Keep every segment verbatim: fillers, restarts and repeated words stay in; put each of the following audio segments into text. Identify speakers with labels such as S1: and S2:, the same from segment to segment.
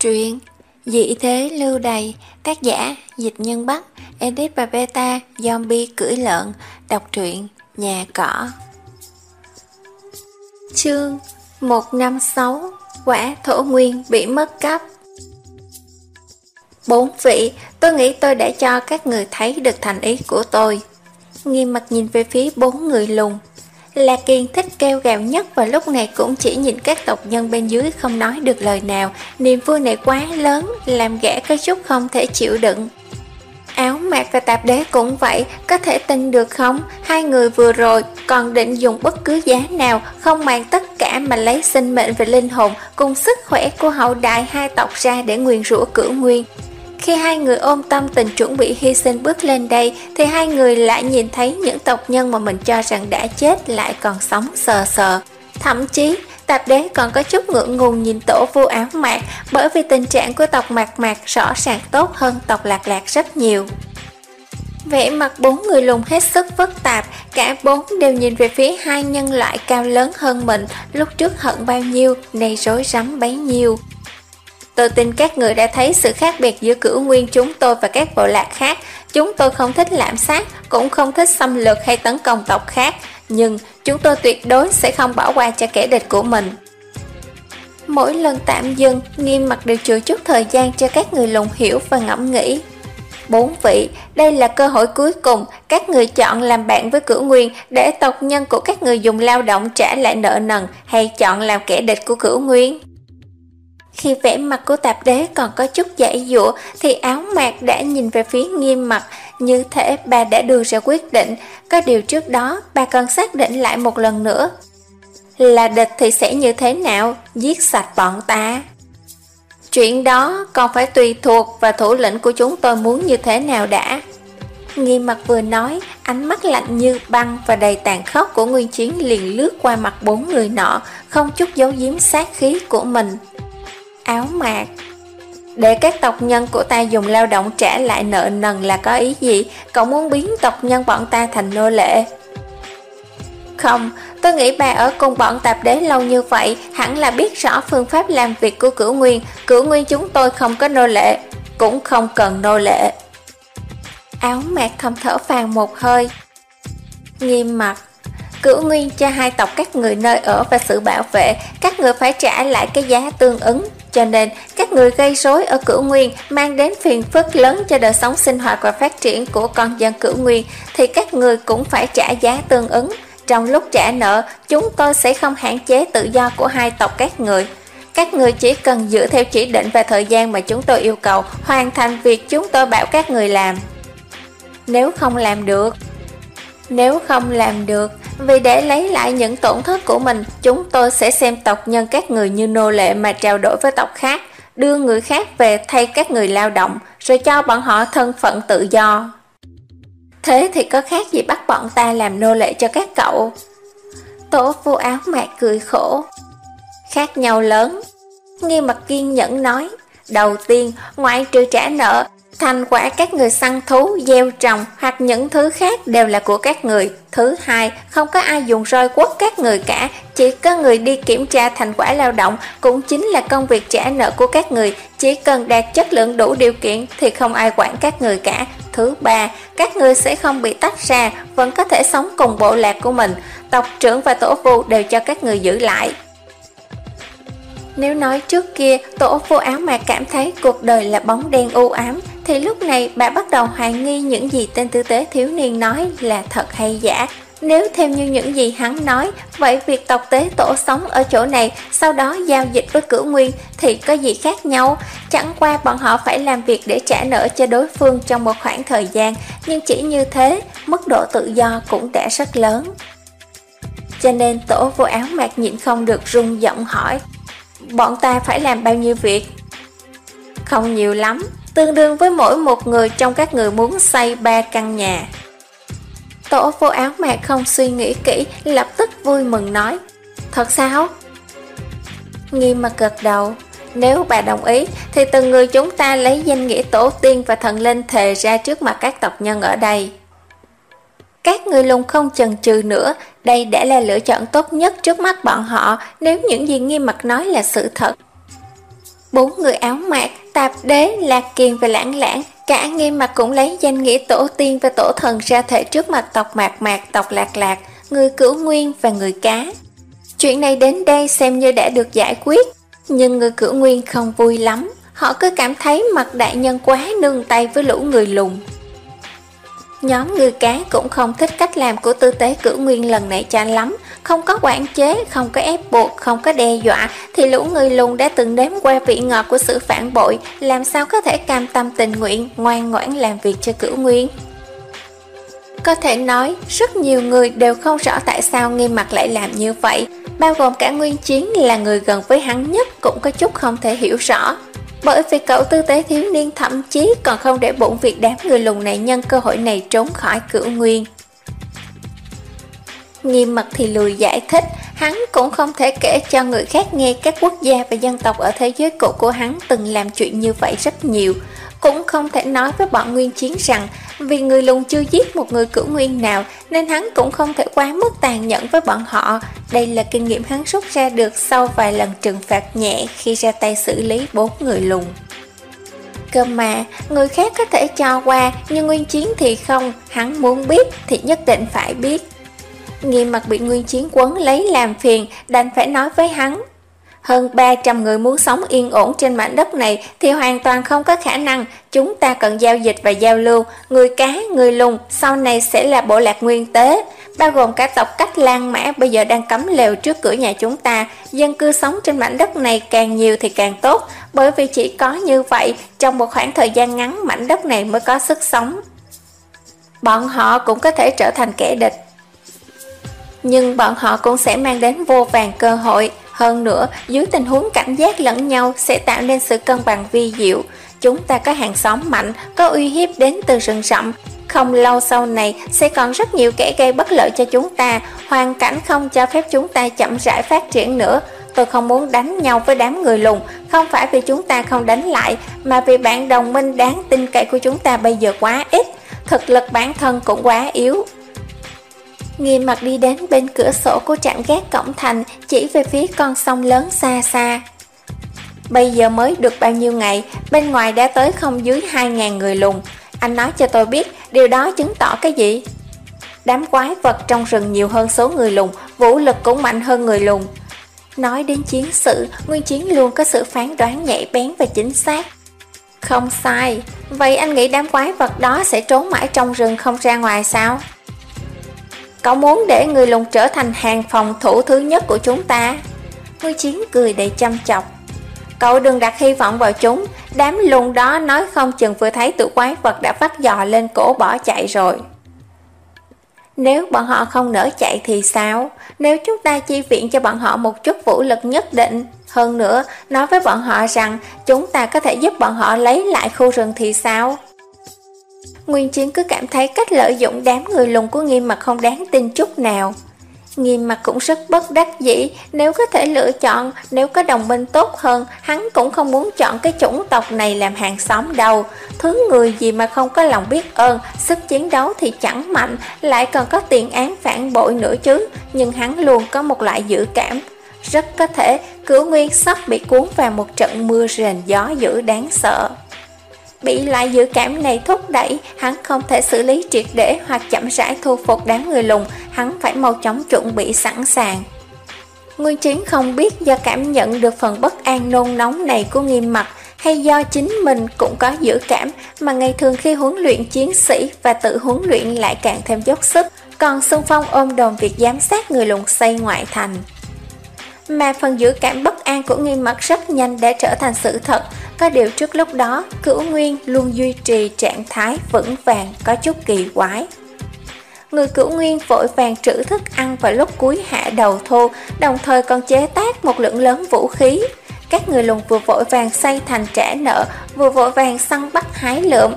S1: Truyện Dị thế lưu đày, tác giả Dịch Nhân Bắc, edit và beta Zombie cưỡi lợn, đọc truyện Nhà Cỏ. Chương một năm sáu, quả thổ nguyên bị mất cắp. Bốn vị, tôi nghĩ tôi đã cho các người thấy được thành ý của tôi. Nghiêm mặt nhìn về phía bốn người lùn. La Kiên thích kêu gào nhất và lúc này cũng chỉ nhìn các tộc nhân bên dưới không nói được lời nào. Niềm vui này quá lớn, làm gã có chút không thể chịu đựng. Áo Mạc và Tạp Đế cũng vậy, có thể tin được không? Hai người vừa rồi còn định dùng bất cứ giá nào, không màng tất cả mà lấy sinh mệnh và linh hồn cùng sức khỏe của hậu đại hai tộc ra để nguyền rủa Cửu Nguyên. Khi hai người ôm tâm tình chuẩn bị hy sinh bước lên đây, thì hai người lại nhìn thấy những tộc nhân mà mình cho rằng đã chết lại còn sống sờ sờ. Thậm chí, Tạp Đế còn có chút ngượng ngùng nhìn tổ vu Áo Mạc, bởi vì tình trạng của tộc Mạc Mạc rõ ràng tốt hơn tộc Lạc Lạc rất nhiều. Vẻ mặt bốn người lùn hết sức phức tạp, cả bốn đều nhìn về phía hai nhân loại cao lớn hơn mình, lúc trước hận bao nhiêu, nay rối rắm bấy nhiêu. Tôi tin các người đã thấy sự khác biệt giữa Cửu Nguyên chúng tôi và các bộ lạc khác. Chúng tôi không thích lạm sát, cũng không thích xâm lược hay tấn công tộc khác, nhưng chúng tôi tuyệt đối sẽ không bỏ qua cho kẻ địch của mình. Mỗi lần tạm dừng, Nghiêm mặt đều chừa chút thời gian cho các người lùn hiểu và ngẫm nghĩ. Bốn vị, đây là cơ hội cuối cùng, các người chọn làm bạn với Cửu Nguyên để tộc nhân của các người dùng lao động trả lại nợ nần, hay chọn làm kẻ địch của Cửu Nguyên? Khi vẻ mặt của Tạp Đế còn có chút giãy giụa thì Áo Mạc đã nhìn về phía Nghiêm mặt, như thể bà đã đưa ra quyết định. Có điều trước đó bà cần xác định lại một lần nữa. Là địch thì sẽ như thế nào? Giết sạch bọn ta. Chuyện đó còn phải tùy thuộc và thủ lĩnh của chúng tôi muốn như thế nào đã. Nghiêm mặt vừa nói, ánh mắt lạnh như băng và đầy tàn khốc của Nguyên Chiến liền lướt qua mặt bốn người nọ, không chút giấu giếm sát khí của mình. Áo Mạc, để các tộc nhân của ta dùng lao động trả lại nợ nần là có ý gì? Cậu muốn biến tộc nhân bọn ta thành nô lệ? Không, tôi nghĩ bà ở cùng bọn Tạp Đế lâu như vậy hẳn là biết rõ phương pháp làm việc của Cửu Nguyên. Cửu Nguyên chúng tôi không có nô lệ, cũng không cần nô lệ. Áo Mạc thầm thở phào một hơi. Nghiêm mặt, Cửu Nguyên cho hai tộc các người nơi ở và sự bảo vệ, các người phải trả lại cái giá tương ứng. Cho nên, các người gây rối ở Cửu Nguyên mang đến phiền phức lớn cho đời sống sinh hoạt và phát triển của con dân Cửu Nguyên, thì các người cũng phải trả giá tương ứng. Trong lúc trả nợ, chúng tôi sẽ không hạn chế tự do của hai tộc các người. Các người chỉ cần dựa theo chỉ định và thời gian mà chúng tôi yêu cầu, hoàn thành việc chúng tôi bảo các người làm. Nếu không làm được, Nếu không làm được, vì để lấy lại những tổn thất của mình, chúng tôi sẽ xem tộc nhân các người như nô lệ mà trao đổi với tộc khác, đưa người khác về thay các người lao động, rồi cho bọn họ thân phận tự do. Thế thì có khác gì bắt bọn ta làm nô lệ cho các cậu? Tổ vu Áo Mạc cười khổ. Khác nhau lớn. Nghiêm mặt kiên nhẫn nói. Đầu tiên, ngoại trừ trả nợ, thành quả các người săn thú, gieo trồng hoặc những thứ khác đều là của các người. Thứ hai, không có ai dùng roi quất các người cả, chỉ có người đi kiểm tra thành quả lao động, cũng chính là công việc trả nợ của các người. Chỉ cần đạt chất lượng đủ điều kiện thì không ai quản các người cả. Thứ ba, các người sẽ không bị tách ra, vẫn có thể sống cùng bộ lạc của mình. Tộc trưởng và tổ vu đều cho các người giữ lại. Nếu nói trước kia tổ vu Áo Mạc cảm thấy cuộc đời là bóng đen u ám, thì lúc này bà bắt đầu hoài nghi những gì tên tư tế thiếu niên nói là thật hay giả. Nếu theo như những gì hắn nói, vậy việc tộc tế tổ sống ở chỗ này, sau đó giao dịch với Cửu Nguyên thì có gì khác nhau? Chẳng qua bọn họ phải làm việc để trả nợ cho đối phương trong một khoảng thời gian, nhưng chỉ như thế, mức độ tự do cũng đã rất lớn. Cho nên tổ vu Áo Mạc nhịn không được rung giọng hỏi, bọn ta phải làm bao nhiêu việc? Không nhiều lắm, tương đương với mỗi một người trong các người muốn xây ba căn nhà. Tổ vu Áo Mạc không suy nghĩ kỹ, lập tức vui mừng nói, thật sao? Nghiêm mặt gật đầu. Nếu bà đồng ý thì từng người chúng ta lấy danh nghĩa tổ tiên và thần linh thề ra trước mặt các tộc nhân ở đây. Các người lùn không chần chừ nữa, đây đã là lựa chọn tốt nhất trước mắt bọn họ nếu những gì Nghiêm mặt nói là sự thật. Bốn người áo mạc, Tạp Đế, Lạc Kiền và Lãng Lãng, cả Nghiêm Mặc cũng lấy danh nghĩa tổ tiên và tổ thần ra thể trước mặt tộc Mạc Mạc, tộc Lạc Lạc, người Cửu Nguyên và người Cá. Chuyện này đến đây xem như đã được giải quyết, nhưng người Cửu Nguyên không vui lắm. Họ cứ cảm thấy Mạc đại nhân quá nương tay với lũ người lùn. Nhóm người Cá cũng không thích cách làm của Tư Tế Cửu Nguyên lần này cho lắm. Không có quản chế, không có ép buộc, không có đe dọa, thì lũ người lùn đã từng đếm qua vị ngọt của sự phản bội, làm sao có thể cam tâm tình nguyện, ngoan ngoãn làm việc cho Cửu Nguyên. Có thể nói, rất nhiều người đều không rõ tại sao Nghiêm Mặc lại làm như vậy, bao gồm cả Nguyên Chiến là người gần với hắn nhất cũng có chút không thể hiểu rõ. Bởi vì cậu tư tế thiếu niên thậm chí còn không để bụng việc đám người lùn này nhân cơ hội này trốn khỏi Cửu Nguyên. Nghiêm Mặc thì lười giải thích, hắn cũng không thể kể cho người khác nghe các quốc gia và dân tộc ở thế giới cũ của hắn từng làm chuyện như vậy rất nhiều. Cũng không thể nói với bọn Nguyên Chiến rằng vì người lùn chưa giết một người Cửu Nguyên nào nên hắn cũng không thể quá mức tàn nhẫn với bọn họ. Đây là kinh nghiệm hắn rút ra được sau vài lần trừng phạt nhẹ khi ra tay xử lý bốn người lùn. Cơ mà, người khác có thể cho qua, nhưng Nguyên Chiến thì không, hắn muốn biết thì nhất định phải biết. Nghiêm Mặc bị Nguyên Chiến quấn lấy làm phiền, đành phải nói với hắn. Hơn ba trăm người muốn sống yên ổn trên mảnh đất này thì hoàn toàn không có khả năng. Chúng ta cần giao dịch và giao lưu. Người Cá, người lùn sau này sẽ là bộ lạc nguyên tế, bao gồm cả tộc Cách Lan Mã bây giờ đang cắm lều trước cửa nhà chúng ta. Dân cư sống trên mảnh đất này càng nhiều thì càng tốt, bởi vì chỉ có như vậy trong một khoảng thời gian ngắn mảnh đất này mới có sức sống. Bọn họ cũng có thể trở thành kẻ địch, nhưng bọn họ cũng sẽ mang đến vô vàn cơ hội. Hơn nữa, dưới tình huống cảnh giác lẫn nhau sẽ tạo nên sự cân bằng vi diệu. Chúng ta có hàng xóm mạnh, có uy hiếp đến từ rừng rậm. Không lâu sau này sẽ còn rất nhiều kẻ gây bất lợi cho chúng ta. Hoàn cảnh không cho phép chúng ta chậm rãi phát triển nữa. Tôi không muốn đánh nhau với đám người lùn, không phải vì chúng ta không đánh lại, mà vì bạn đồng minh đáng tin cậy của chúng ta bây giờ quá ít. Thực lực bản thân cũng quá yếu. Nghiêm Mặc đi đến bên cửa sổ của trạm gác cổng thành, chỉ về phía con sông lớn xa xa. Bây giờ mới được bao nhiêu ngày, bên ngoài đã tới không dưới hai ngàn người lùn. Anh nói cho tôi biết, điều đó chứng tỏ cái gì? Đám quái vật trong rừng nhiều hơn số người lùn, vũ lực cũng mạnh hơn người lùn. Nói đến chiến sự, Nguyên Chiến luôn có sự phán đoán nhạy bén và chính xác. Không sai, vậy anh nghĩ đám quái vật đó sẽ trốn mãi trong rừng không ra ngoài sao? Cậu muốn để người lùn trở thành hàng phòng thủ thứ nhất của chúng ta? Nguyên Chiến cười đầy chăm chọc. Cậu đừng đặt hy vọng vào chúng. Đám lùn đó nói không chừng vừa thấy tụi quái vật đã vắt giò lên cổ bỏ chạy rồi. Nếu bọn họ không nỡ chạy thì sao? Nếu chúng ta chi viện cho bọn họ một chút vũ lực nhất định, hơn nữa nói với bọn họ rằng chúng ta có thể giúp bọn họ lấy lại khu rừng thì sao? Nguyên Chiến cứ cảm thấy cách lợi dụng đám người lùn của Nghiêm Mặc không đáng tin chút nào. Nghiêm Mặc cũng rất bất đắc dĩ, nếu có thể lựa chọn, nếu có đồng minh tốt hơn, hắn cũng không muốn chọn cái chủng tộc này làm hàng xóm đâu. Thứ người gì mà không có lòng biết ơn, sức chiến đấu thì chẳng mạnh, lại còn có tiền án phản bội nữa chứ. Nhưng hắn luôn có một loại dự cảm, rất có thể Cửu Nguyên sắp bị cuốn vào một trận mưa rền gió dữ đáng sợ. Bị loại dự cảm này thúc đẩy, hắn không thể xử lý triệt để hoặc chậm rãi thu phục đám người lùn, hắn phải mau chóng chuẩn bị sẵn sàng. Nguyên Chiến không biết do cảm nhận được phần bất an nôn nóng này của Nghiêm Mặc, hay do chính mình cũng có dự cảm, mà ngày thường khi huấn luyện chiến sĩ và tự huấn luyện lại càng thêm dốc sức, còn xung phong ôm đồm việc giám sát người lùn xây ngoại thành. Mà phần dự cảm bất an của Nghiêm Mặc rất nhanh đã trở thành sự thật. Có điều trước lúc đó, Cửu Nguyên luôn duy trì trạng thái vững vàng, có chút kỳ quái. Người Cửu Nguyên vội vàng trữ thức ăn vào lúc cuối hạ đầu thu, đồng thời còn chế tác một lượng lớn vũ khí. Các người lùn vừa vội vàng xây thành trả nợ, vừa vội vàng săn bắt hái lượm.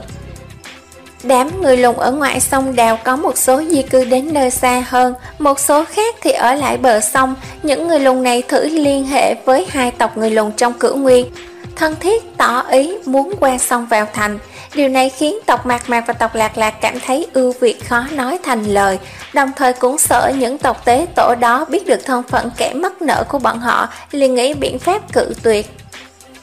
S1: Đám người lùn ở ngoại sông Đào có một số di cư đến nơi xa hơn, một số khác thì ở lại bờ sông. Những người lùn này thử liên hệ với hai tộc người lùn trong Cửu Nguyên, thân thiết tỏ ý muốn qua sông vào thành. Điều này khiến tộc Mạc Mạc và tộc Lạc Lạc cảm thấy ưu việt khó nói thành lời, đồng thời cũng sợ những tộc tế tổ đó biết được thân phận kẻ mắc nợ của bọn họ, liền nghĩ biện pháp cự tuyệt.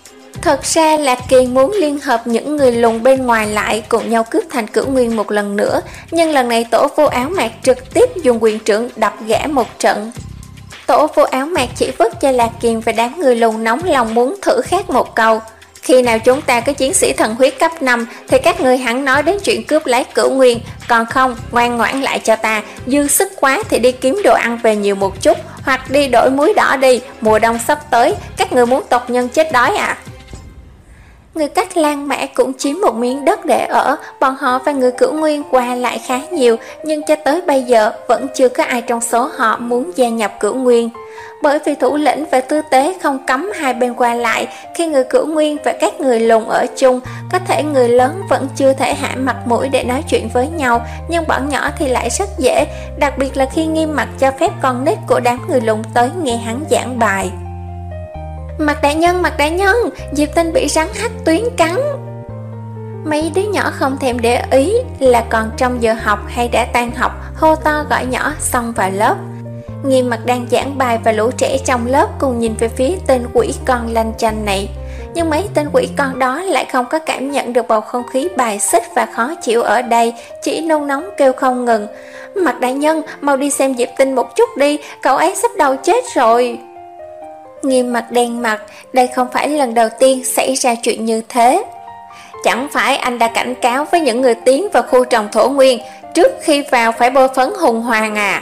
S1: Thật ra Lạc Kiền muốn liên hợp những người lùn bên ngoài lại cùng nhau cướp thành Cửu Nguyên một lần nữa, nhưng lần này Tổ Vô Áo Mạc trực tiếp dùng quyền trưởng đập gã một trận. Tổ Vô Áo Mạc chỉ vứt cho Lạc Kiền và đám người lùn nóng lòng muốn thử khác một câu: khi nào chúng ta có chiến sĩ thần huyết cấp năm thì các ngươi hẳn nói đến chuyện cướp lấy Cửu Nguyên, còn không ngoan ngoãn lại cho ta, dư sức quá thì đi kiếm đồ ăn về nhiều một chút, hoặc đi đổi muối đỏ đi, mùa đông sắp tới, các ngươi muốn tộc nhân chết đói à? Người Cát Lan Mã cũng chiếm một miếng đất để ở, bọn họ và người Cửu Nguyên qua lại khá nhiều, nhưng cho tới bây giờ vẫn chưa có ai trong số họ muốn gia nhập Cửu Nguyên. Bởi vì thủ lĩnh và tư tế không cấm hai bên qua lại, khi người Cửu Nguyên và các người lùn ở chung, có thể người lớn vẫn chưa thể hạ mặt mũi để nói chuyện với nhau, nhưng bọn nhỏ thì lại rất dễ, đặc biệt là khi Nghiêm Mặc cho phép con nít của đám người lùn tới nghe hắn giảng bài. Mặt đại nhân, mặt đại nhân, Diệp Tinh bị rắn hắc tuyến cắn. Mấy đứa nhỏ không thèm để ý là còn trong giờ học hay đã tan học, hô to gọi nhỏ xong vào lớp. Nghiêm Mặc đang giảng bài và lũ trẻ trong lớp cùng nhìn về phía tên quỷ con lanh chanh này. Nhưng mấy tên quỷ con đó lại không có cảm nhận được bầu không khí bài xích và khó chịu ở đây, chỉ nôn nóng kêu không ngừng: Mặt đại nhân, mau đi xem Diệp Tinh một chút đi, cậu ấy sắp đầu chết rồi. Nghiêm Mặc đen mặt, đây không phải lần đầu tiên xảy ra chuyện như thế. Chẳng phải anh đã cảnh cáo với những người tiến vào khu trồng thổ nguyên, trước khi vào phải bôi phấn hùng hoàng à?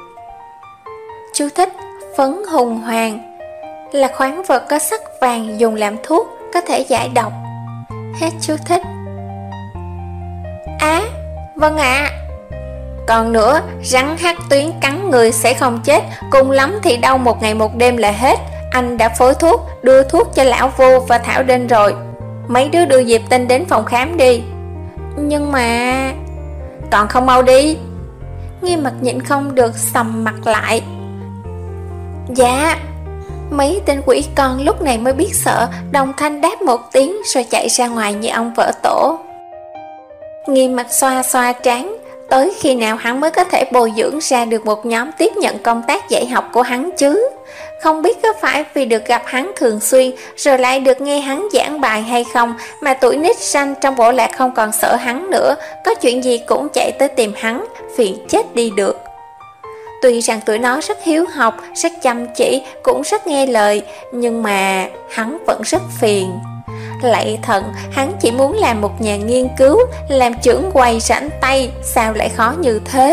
S1: Chú thích: phấn hùng hoàng là khoáng vật có sắc vàng dùng làm thuốc, có thể giải độc. Hết chú thích. Á, à, vâng ạ. À. Còn nữa, rắn hắc tuyến cắn người sẽ không chết, cùng lắm thì đau một ngày một đêm là hết. Anh đã phối thuốc, đưa thuốc cho lão Vô và Thảo Đinh rồi. Mấy đứa đưa Diệp Tinh đến phòng khám đi. Nhưng mà... Còn không mau đi. Nghiêm Mặc nhịn không được sầm mặt lại. Dạ. Mấy tên quỷ con lúc này mới biết sợ, đồng thanh đáp một tiếng rồi chạy ra ngoài như ông vỡ tổ. Nghiêm Mặc xoa xoa trán, tới khi nào hắn mới có thể bồi dưỡng ra được một nhóm tiếp nhận công tác dạy học của hắn chứ? Không biết có phải vì được gặp hắn thường xuyên rồi lại được nghe hắn giảng bài hay không mà tụi nít xanh trong bộ lạc không còn sợ hắn nữa, có chuyện gì cũng chạy tới tìm hắn, phiền chết đi được. Tuy rằng tụi nó rất hiếu học, rất chăm chỉ, cũng rất nghe lời, nhưng mà hắn vẫn rất phiền. Lạy thần, hắn chỉ muốn làm một nhà nghiên cứu, làm trưởng quầy rảnh tay, sao lại khó như thế?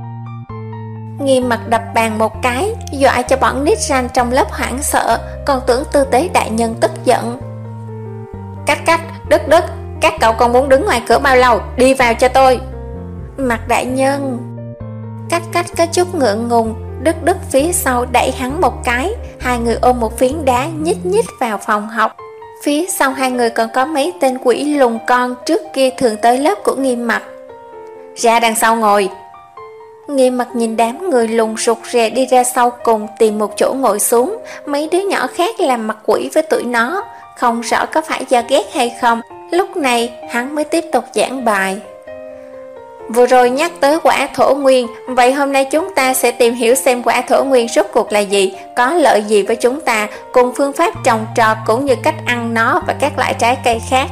S1: Nghiêm Mặc đập bàn một cái, dọa cho bọn nít ranh trong lớp hoảng sợ, còn tưởng tư tế đại nhân tức giận. Cách cách, đứt đứt, các cậu còn muốn đứng ngoài cửa bao lâu, đi vào cho tôi. Mặt đại nhân. Cách cách có chút ngượng ngùng, đứt đứt phía sau đẩy hắn một cái, hai người ôm một phiến đá nhích nhích vào phòng học. Phía sau hai người còn có mấy tên quỷ lùn con trước kia thường tới lớp của Nghiêm Mặc. Ra đằng sau ngồi. Nghiêm Mặc nhìn đám người lùn rụt rè đi ra sau cùng tìm một chỗ ngồi xuống. Mấy đứa nhỏ khác làm mặt quỷ với tụi nó, không rõ có phải do ghét hay không. Lúc này hắn mới tiếp tục giảng bài. Vừa rồi nhắc tới quả thổ nguyên, vậy hôm nay chúng ta sẽ tìm hiểu xem quả thổ nguyên rốt cuộc là gì, có lợi gì với chúng ta, cùng phương pháp trồng trọt cũng như cách ăn nó và các loại trái cây khác.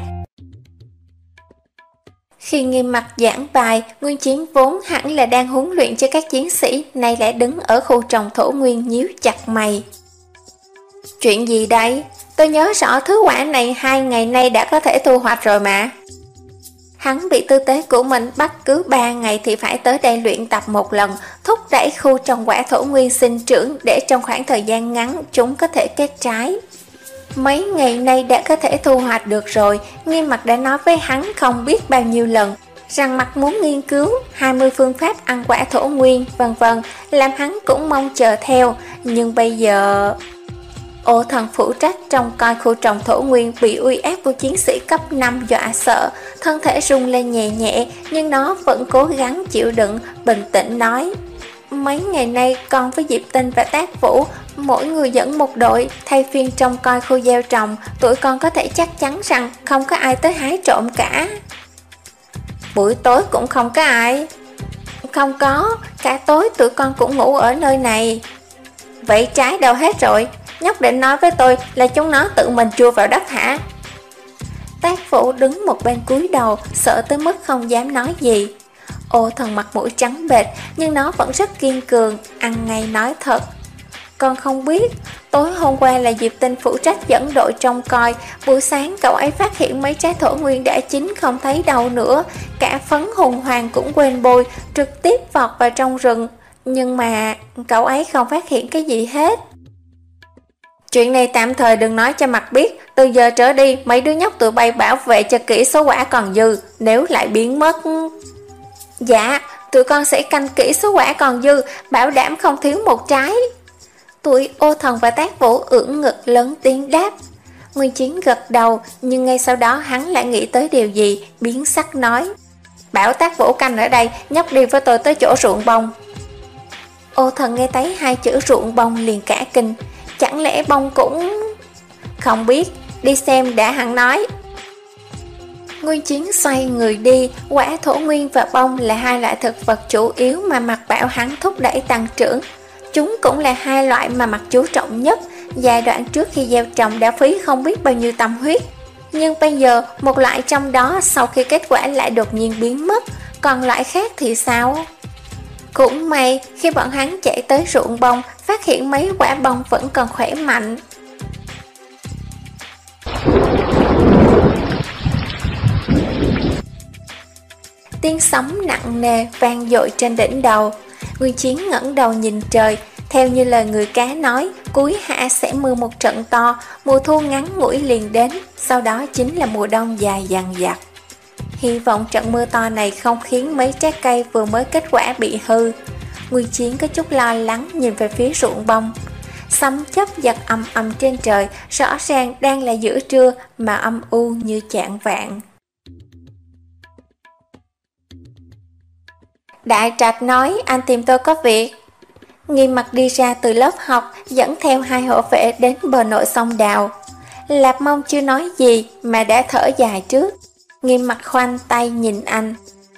S1: Khi Nghiêm Mặc giảng bài, Nguyên Chiến vốn hẳn là đang huấn luyện cho các chiến sĩ, nay lại đứng ở khu trồng thổ nguyên nhíu chặt mày. Chuyện gì đây? Tôi nhớ rõ thứ quả này hai ngày nay đã có thể thu hoạch rồi mà. Hắn bị tư tế của mình bắt cứ ba ngày thì phải tới đây luyện tập một lần, thúc đẩy khu trồng quả thổ nguyên sinh trưởng để trong khoảng thời gian ngắn chúng có thể kết trái. Mấy ngày nay đã có thể thu hoạch được rồi, Nghiêm Mặc đã nói với hắn không biết bao nhiêu lần rằng Mặc muốn nghiên cứu hai mươi phương pháp ăn quả thổ nguyên, vân vân, làm hắn cũng mong chờ theo. Nhưng bây giờ... Ô thần phụ trách trong coi khu trồng thổ nguyên bị uy áp của chiến sĩ cấp năm dọa sợ, thân thể rung lên nhẹ nhẹ, nhưng nó vẫn cố gắng chịu đựng, bình tĩnh nói: Mấy ngày nay con với Diệp Tinh và Tác Vũ, mỗi người dẫn một đội, thay phiên trông coi khu gieo trồng, tụi con có thể chắc chắn rằng không có ai tới hái trộm cả. Buổi tối cũng không có ai? Không có, cả tối tụi con cũng ngủ ở nơi này. Vậy trái đâu hết rồi? Nhóc định nói với tôi là chúng nó tự mình chui vào đất hả? Vũ đứng một bên cúi đầu, sợ tới mức không dám nói gì. Ô Thần mặt mũi trắng bệch, nhưng nó vẫn rất kiên cường, ăn ngay nói thật. Con không biết, tối hôm qua là Diệp Tinh phụ trách dẫn đội trông coi, buổi sáng cậu ấy phát hiện mấy trái thổ nguyên đã chín không thấy đâu nữa, cả phấn hùng hoàng cũng quên bôi, trực tiếp vọt vào trong rừng. Nhưng mà cậu ấy không phát hiện cái gì hết. Chuyện này tạm thời đừng nói cho Mặt biết, từ giờ trở đi mấy đứa nhóc tụi bay bảo vệ cho kỹ số quả còn dư, nếu lại biến mất. Dạ, tụi con sẽ canh kỹ số quả còn dư, bảo đảm không thiếu một trái. Tụi Ô Thần và Tác Vũ ưỡn ngực lớn tiếng đáp. Nguyên Chiến gật đầu, nhưng ngay sau đó hắn lại nghĩ tới điều gì, biến sắc nói: bảo Tác Vũ canh ở đây, nhóc đi với tôi tới chỗ ruộng bông. Ô Thần nghe thấy hai chữ ruộng bông liền cả kinh. Chẳng lẽ bông cũng... Không biết, đi xem đã, hắn nói. Nguyên Chiến xoay người đi. Quả thổ nguyên và bông là hai loại thực vật chủ yếu mà Mặt bảo hắn thúc đẩy tăng trưởng. Chúng cũng là hai loại mà Mặt chú trọng nhất. Giai đoạn trước khi gieo trồng đã phí không biết bao nhiêu tâm huyết. Nhưng bây giờ một loại trong đó sau khi kết quả lại đột nhiên biến mất. Còn loại khác thì sao? Cũng may khi bọn hắn chạy tới ruộng bông, phát hiện mấy quả bông vẫn còn khỏe mạnh. Tiếng sấm nặng nề vang dội trên đỉnh đầu. Nguyên Chiến ngẩng đầu nhìn trời. Theo như lời người cá nói, cuối hạ sẽ mưa một trận to, mùa thu ngắn ngủi liền đến, sau đó chính là mùa đông dài dằng dặc. Hy vọng trận mưa to này không khiến mấy trái cây vừa mới kết quả bị hư. Nguyên Chiến có chút lo lắng nhìn về phía ruộng bông. Sấm chớp giật ầm ầm trên trời, rõ ràng đang là giữa trưa mà âm u như chạng vạng. Đại Trạch nói anh tìm tôi có việc. Nghiêm Mặt đi ra từ lớp học, dẫn theo hai hộ vệ đến bờ nội sông Đào. Lạp Mông chưa nói gì mà đã thở dài trước. Nghiêm Mặt khoanh tay nhìn anh.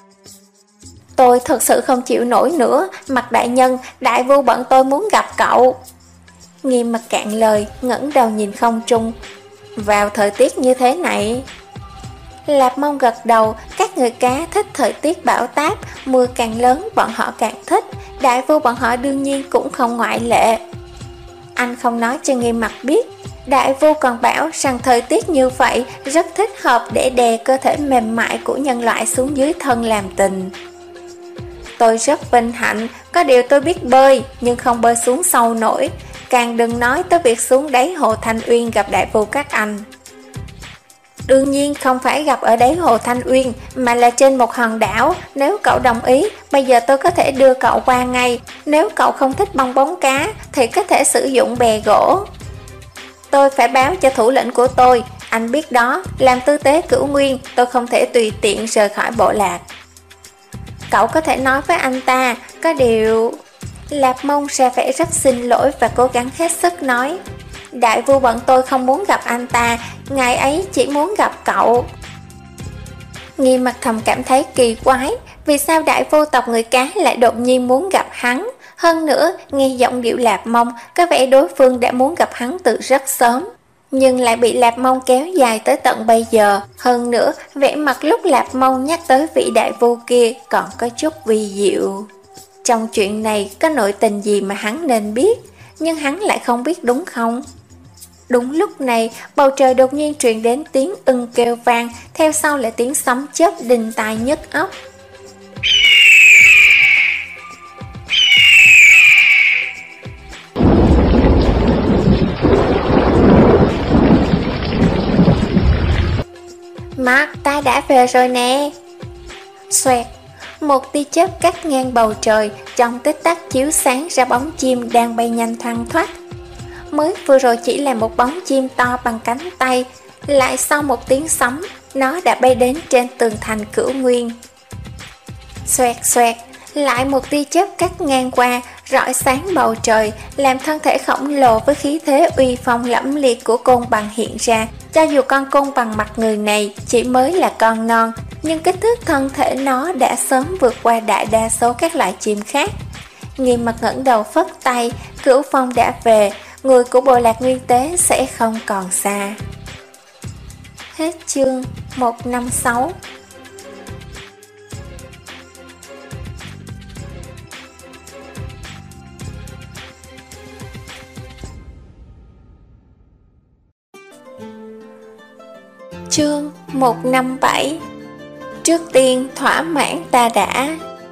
S1: Tôi thật sự không chịu nổi nữa, Mặt đại nhân, đại vu bọn tôi muốn gặp cậu. Nghiêm Mặt cạn lời, ngẩng đầu nhìn không trung. Vào thời tiết như thế này... Lạp Mông gật đầu, các người cá thích thời tiết bão táp, mưa càng lớn bọn họ càng thích, đại vu bọn họ đương nhiên cũng không ngoại lệ. Anh không nói cho Nghiêm Mặt biết, đại vu còn bảo rằng thời tiết như vậy rất thích hợp để đè cơ thể mềm mại của nhân loại xuống dưới thân làm tình. Tôi rất vinh hạnh, có điều tôi biết bơi nhưng không bơi xuống sâu nổi, càng đừng nói tới việc xuống đáy hồ Thanh Uyên gặp đại vu các anh. Đương nhiên không phải gặp ở đáy hồ Thanh Uyên, mà là trên một hòn đảo. Nếu cậu đồng ý, bây giờ tôi có thể đưa cậu qua ngay. Nếu cậu không thích bong bóng cá, thì có thể sử dụng bè gỗ. Tôi phải báo cho thủ lĩnh của tôi. Anh biết đó, làm tư tế cửu nguyên, tôi không thể tùy tiện rời khỏi bộ lạc. Cậu có thể nói với anh ta, có điều... Lạp Mông ra vẻ rất xin lỗi và cố gắng hết sức nói. Đại vu bọn tôi không muốn gặp anh ta, ngài ấy chỉ muốn gặp cậu. Nghiêm Mặt thầm cảm thấy kỳ quái, vì sao đại vu tộc người cá lại đột nhiên muốn gặp hắn. Hơn nữa, nghe giọng điệu Lạp Mông, có vẻ đối phương đã muốn gặp hắn từ rất sớm, nhưng lại bị Lạp Mông kéo dài tới tận bây giờ. Hơn nữa, vẻ mặt lúc Lạp Mông nhắc tới vị đại vu kia còn có chút vi diệu. Trong chuyện này có nội tình gì mà hắn nên biết, nhưng hắn lại không biết đúng không? Đúng lúc này, bầu trời đột nhiên truyền đến tiếng ưng kêu vang, theo sau là tiếng sấm chớp đinh tai nhức óc. Mặt, ta đã về rồi nè. Xoẹt, một tia chớp cắt ngang bầu trời, trong tích tắc chiếu sáng ra bóng chim đang bay nhanh thoăn thoắt. Mới vừa rồi chỉ là một bóng chim to bằng cánh tay, lại sau một tiếng sấm, nó đã bay đến trên tường thành Cửu Nguyên. Xoẹt xoẹt, lại một tia chớp cắt ngang qua, rọi sáng bầu trời, làm thân thể khổng lồ với khí thế uy phong lẫm liệt của côn bằng hiện ra. Cho dù con côn bằng mặt người này chỉ mới là con non, nhưng kích thước thân thể nó đã sớm vượt qua đại đa số các loại chim khác. Nghiêm Mặt ngẩng đầu phất tay, Cửu Phong đã về, người của bộ lạc Nguyên Tế sẽ không còn xa. Hết chương. một năm sáu. Chương một năm bảy. Trước tiên thỏa mãn ta đã.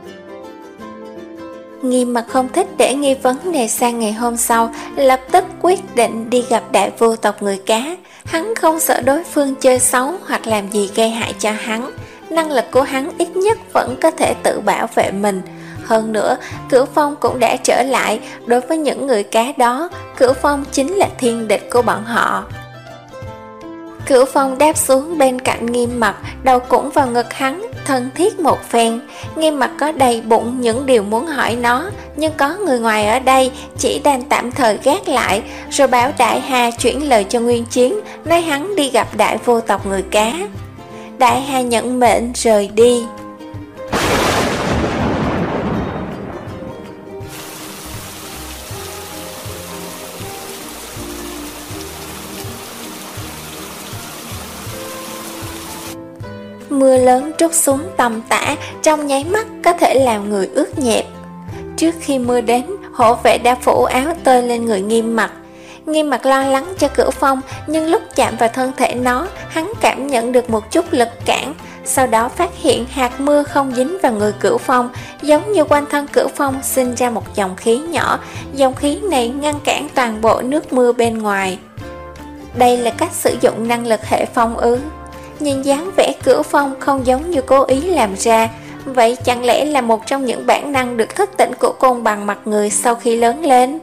S1: Nghiêm Mặt không thích để nghi vấn này sang ngày hôm sau, lập tức quyết định đi gặp đại vua tộc người cá. Hắn không sợ đối phương chơi xấu hoặc làm gì gây hại cho hắn. Năng lực của hắn ít nhất vẫn có thể tự bảo vệ mình. Hơn nữa, Cửu Phong cũng đã trở lại. Đối với những người cá đó, Cửu Phong chính là thiên địch của bọn họ. Cửu Phong đáp xuống bên cạnh Nghiêm Mặt, đầu cũng vào ngực hắn, thân thiết một phen. Nghiêm Mặt có đầy bụng những điều muốn hỏi nó, nhưng có người ngoài ở đây, chỉ đang tạm thời gác lại, rồi bảo Đại Hà chuyển lời cho Nguyên Chiến, nói hắn đi gặp đại vô tộc người cá. Đại Hà nhận mệnh rời đi. Mưa lớn trút xuống tầm tã, trong nháy mắt có thể làm người ướt nhẹp. Trước khi mưa đến, hộ vệ đã phủ áo tơi lên người Nghiêm Mặt. Nghiêm Mặt lo lắng cho Cửu Phong, nhưng lúc chạm vào thân thể nó, hắn cảm nhận được một chút lực cản. Sau đó phát hiện hạt mưa không dính vào người Cửu Phong, giống như quanh thân Cửu Phong sinh ra một dòng khí nhỏ. Dòng khí này ngăn cản toàn bộ nước mưa bên ngoài. Đây là cách sử dụng năng lực hệ phong ứ. Nhìn dáng vẻ Cửu Phong không giống như cố ý làm ra. Vậy chẳng lẽ là một trong những bản năng được thức tỉnh của côn bằng mặt người sau khi lớn lên?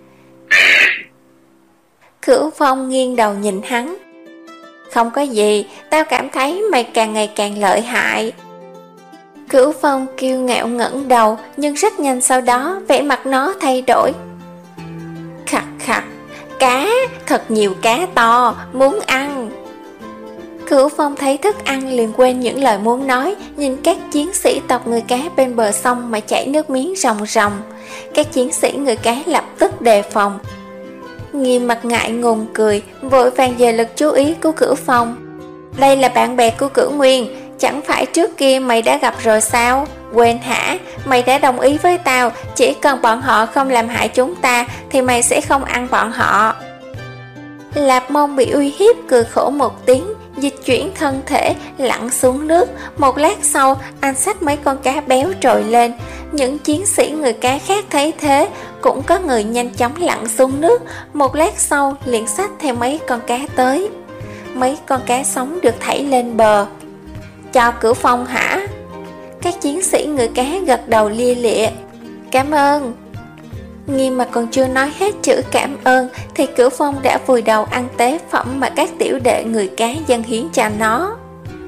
S1: Cửu Phong nghiêng đầu nhìn hắn. Không có gì, tao cảm thấy mày càng ngày càng lợi hại. Cửu Phong kiêu ngạo ngẩng đầu, nhưng rất nhanh sau đó vẻ mặt nó thay đổi. Khặt khặt, cá, thật nhiều cá to, muốn ăn. Cửu Phong thấy thức ăn liền quên những lời muốn nói, nhìn các chiến sĩ tộc người cá bên bờ sông mà chảy nước miếng ròng ròng. Các chiến sĩ người cá lập tức đề phòng. Nghiêm Mặt ngại ngùng cười, vội vàng dời lực chú ý của Cửu Phong. Đây là bạn bè của Cửu Nguyên, chẳng phải trước kia mày đã gặp rồi sao? Quên hả? Mày đã đồng ý với tao, chỉ cần bọn họ không làm hại chúng ta thì mày sẽ không ăn bọn họ. Lạp Mông bị uy hiếp cười khổ một tiếng, dịch chuyển thân thể lặn xuống nước. Một lát sau, anh xách mấy con cá béo trồi lên. Những chiến sĩ người cá khác thấy thế, cũng có người nhanh chóng lặn xuống nước. Một lát sau, liền xách theo mấy con cá tới. Mấy con cá sống được thảy lên bờ. Cho Cửu Phong hả? Các chiến sĩ người cá gật đầu lia lịa. Cảm ơn. Nghiêm Mặt còn chưa nói hết chữ cảm ơn thì Cửu Phong đã vùi đầu ăn tế phẩm mà các tiểu đệ người cá dâng hiến cho nó.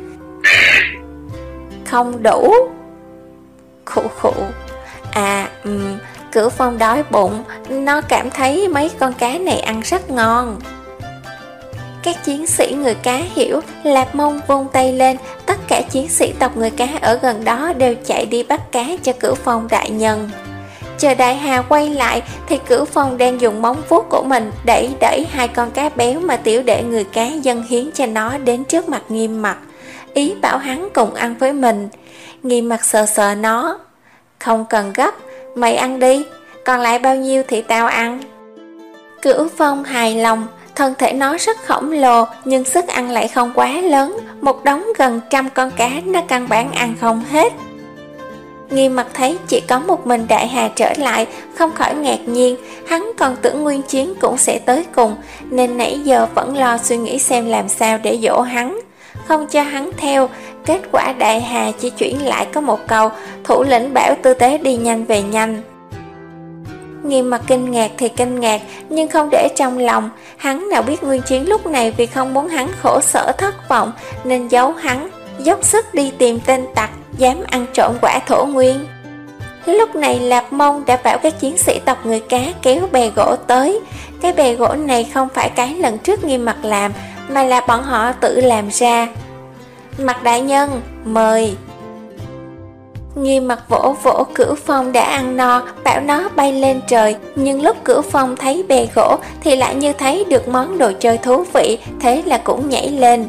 S1: Không đủ. Khụ khụ. À, um, Cửu Phong đói bụng, nó cảm thấy mấy con cá này ăn rất ngon. Các chiến sĩ người cá hiểu, Lạp Mông vung tay lên, tất cả chiến sĩ tộc người cá ở gần đó đều chạy đi bắt cá cho Cửu Phong đại nhân. Chờ Đại Hà quay lại thì Cửu Phong đang dùng móng vuốt của mình đẩy đẩy hai con cá béo mà tiểu đệ người cá dâng hiến cho nó đến trước mặt Nghiêm Mặt, ý bảo hắn cùng ăn với mình. Nghiêm Mặt sờ sờ nó. Không cần gấp, mày ăn đi, còn lại bao nhiêu thì tao ăn. Cửu Phong hài lòng, thân thể nó rất khổng lồ nhưng sức ăn lại không quá lớn, một đống gần trăm con cá nó căn bản ăn không hết. Nghiêm Mặt thấy chỉ có một mình Đại Hà trở lại, không khỏi ngạc nhiên. Hắn còn tưởng Nguyên Chiến cũng sẽ tới cùng, nên nãy giờ vẫn lo suy nghĩ xem làm sao để dỗ hắn, không cho hắn theo. Kết quả Đại Hà chỉ chuyển lại có một câu: thủ lĩnh bảo tư tế đi nhanh về nhanh. Nghiêm Mặt kinh ngạc thì kinh ngạc, nhưng không để trong lòng. Hắn nào biết Nguyên Chiến lúc này vì không muốn hắn khổ sở thất vọng nên giấu hắn, dốc sức đi tìm tên tặc dám ăn trộm quả thổ nguyên. Lúc này Lạp Mông đã bảo các chiến sĩ tộc người cá kéo bè gỗ tới. Cái bè gỗ này không phải cái lần trước Nghiêm Mặt làm, mà là bọn họ tự làm ra. Mặt đại nhân, mời. Nghiêm Mặt vỗ vỗ Cửu Phong đã ăn no, bảo nó bay lên trời. Nhưng lúc Cửu Phong thấy bè gỗ thì lại như thấy được món đồ chơi thú vị, thế là cũng nhảy lên.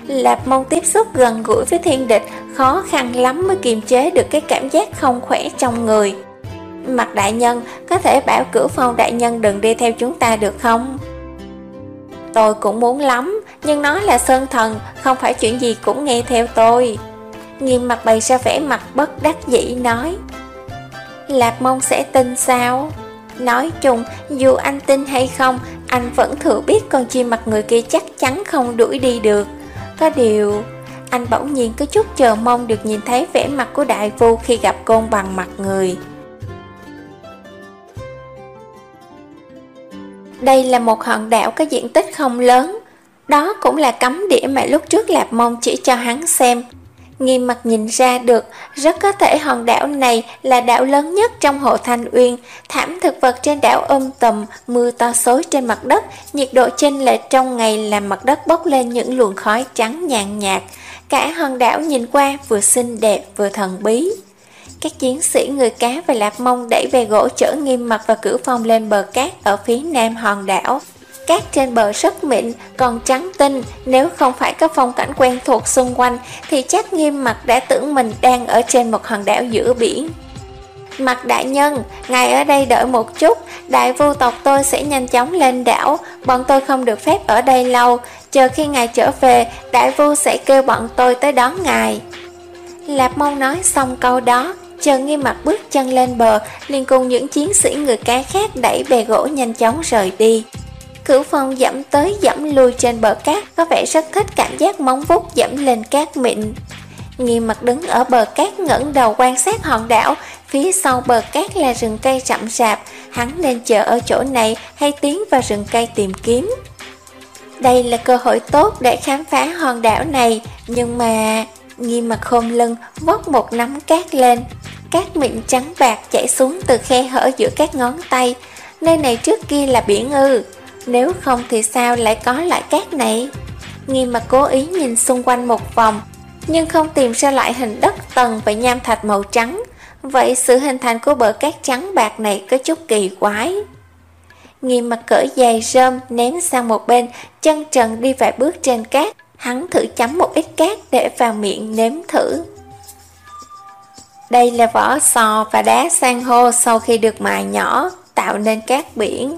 S1: Lạp Mông tiếp xúc gần gũi với thiên địch, khó khăn lắm mới kiềm chế được cái cảm giác không khỏe trong người. Mặt đại nhân, có thể bảo Cửu Phong đại nhân đừng đi theo chúng ta được không? Tôi cũng muốn lắm, nhưng nó là sơn thần, không phải chuyện gì cũng nghe theo tôi. Nghiêm mặt bày ra vẻ mặt bất đắc dĩ nói. Lạp Mông sẽ tin sao? Nói chung, dù anh tin hay không, anh vẫn thừa biết con chim mặt người kia chắc chắn không đuổi đi được. Có điều, anh bỗng nhiên có chút chờ mong được nhìn thấy vẻ mặt của đại vu khi gặp côn bằng mặt người. Đây là một hòn đảo có diện tích không lớn. Đó cũng là cấm địa mà lúc trước Lạp Mông chỉ cho hắn xem. Nghiêm mặt nhìn ra được, rất có thể hòn đảo này là đảo lớn nhất trong hồ Thanh Uyên. Thảm thực vật trên đảo um tùm, mưa to xối trên mặt đất, nhiệt độ chênh lệch trong ngày làm mặt đất bốc lên những luồng khói trắng nhàn nhạt. Cả hòn đảo nhìn qua vừa xinh đẹp vừa thần bí. Các chiến sĩ người cá và Lạp Mông đẩy bè gỗ chở Nghiêm mặt và Cửu Phong lên bờ cát ở phía nam hòn đảo. Cát trên bờ rất mịn, còn trắng tinh, nếu không phải có phong cảnh quen thuộc xung quanh thì chắc Nghiêm mặt đã tưởng mình đang ở trên một hòn đảo giữa biển. Mặt đại nhân, ngài ở đây đợi một chút, đại vu tộc tôi sẽ nhanh chóng lên đảo, bọn tôi không được phép ở đây lâu, chờ khi ngài trở về, đại vu sẽ kêu bọn tôi tới đón ngài. Lạp Mông nói xong câu đó, chờ Nghiêm mặt bước chân lên bờ, liền cùng những chiến sĩ người cá khác đẩy bè gỗ nhanh chóng rời đi. Cửu Phong dẫm tới dẫm lui trên bờ cát, có vẻ rất thích cảm giác móng vuốt dẫm lên cát mịn. Nghiêm mặt đứng ở bờ cát ngẩng đầu quan sát hòn đảo, phía sau bờ cát là rừng cây rậm rạp, hắn nên chờ ở chỗ này hay tiến vào rừng cây tìm kiếm. Đây là cơ hội tốt để khám phá hòn đảo này, nhưng mà... Nghiêm mặt khom lưng, vót một nắm cát lên. Cát mịn trắng bạc chảy xuống từ khe hở giữa các ngón tay. Nơi này trước kia là biển ư? Nếu không thì sao lại có loại cát này? Nghiêm mặt cố ý nhìn xung quanh một vòng, nhưng không tìm ra lại hình đất tầng và nham thạch màu trắng. Vậy sự hình thành của bờ cát trắng bạc này có chút kỳ quái. Nghiêm mặt cởi giày rơm ném sang một bên, chân trần đi vài bước trên cát. Hắn thử chấm một ít cát để vào miệng nếm thử. Đây là vỏ sò và đá san hô sau khi được mài nhỏ, tạo nên cát biển.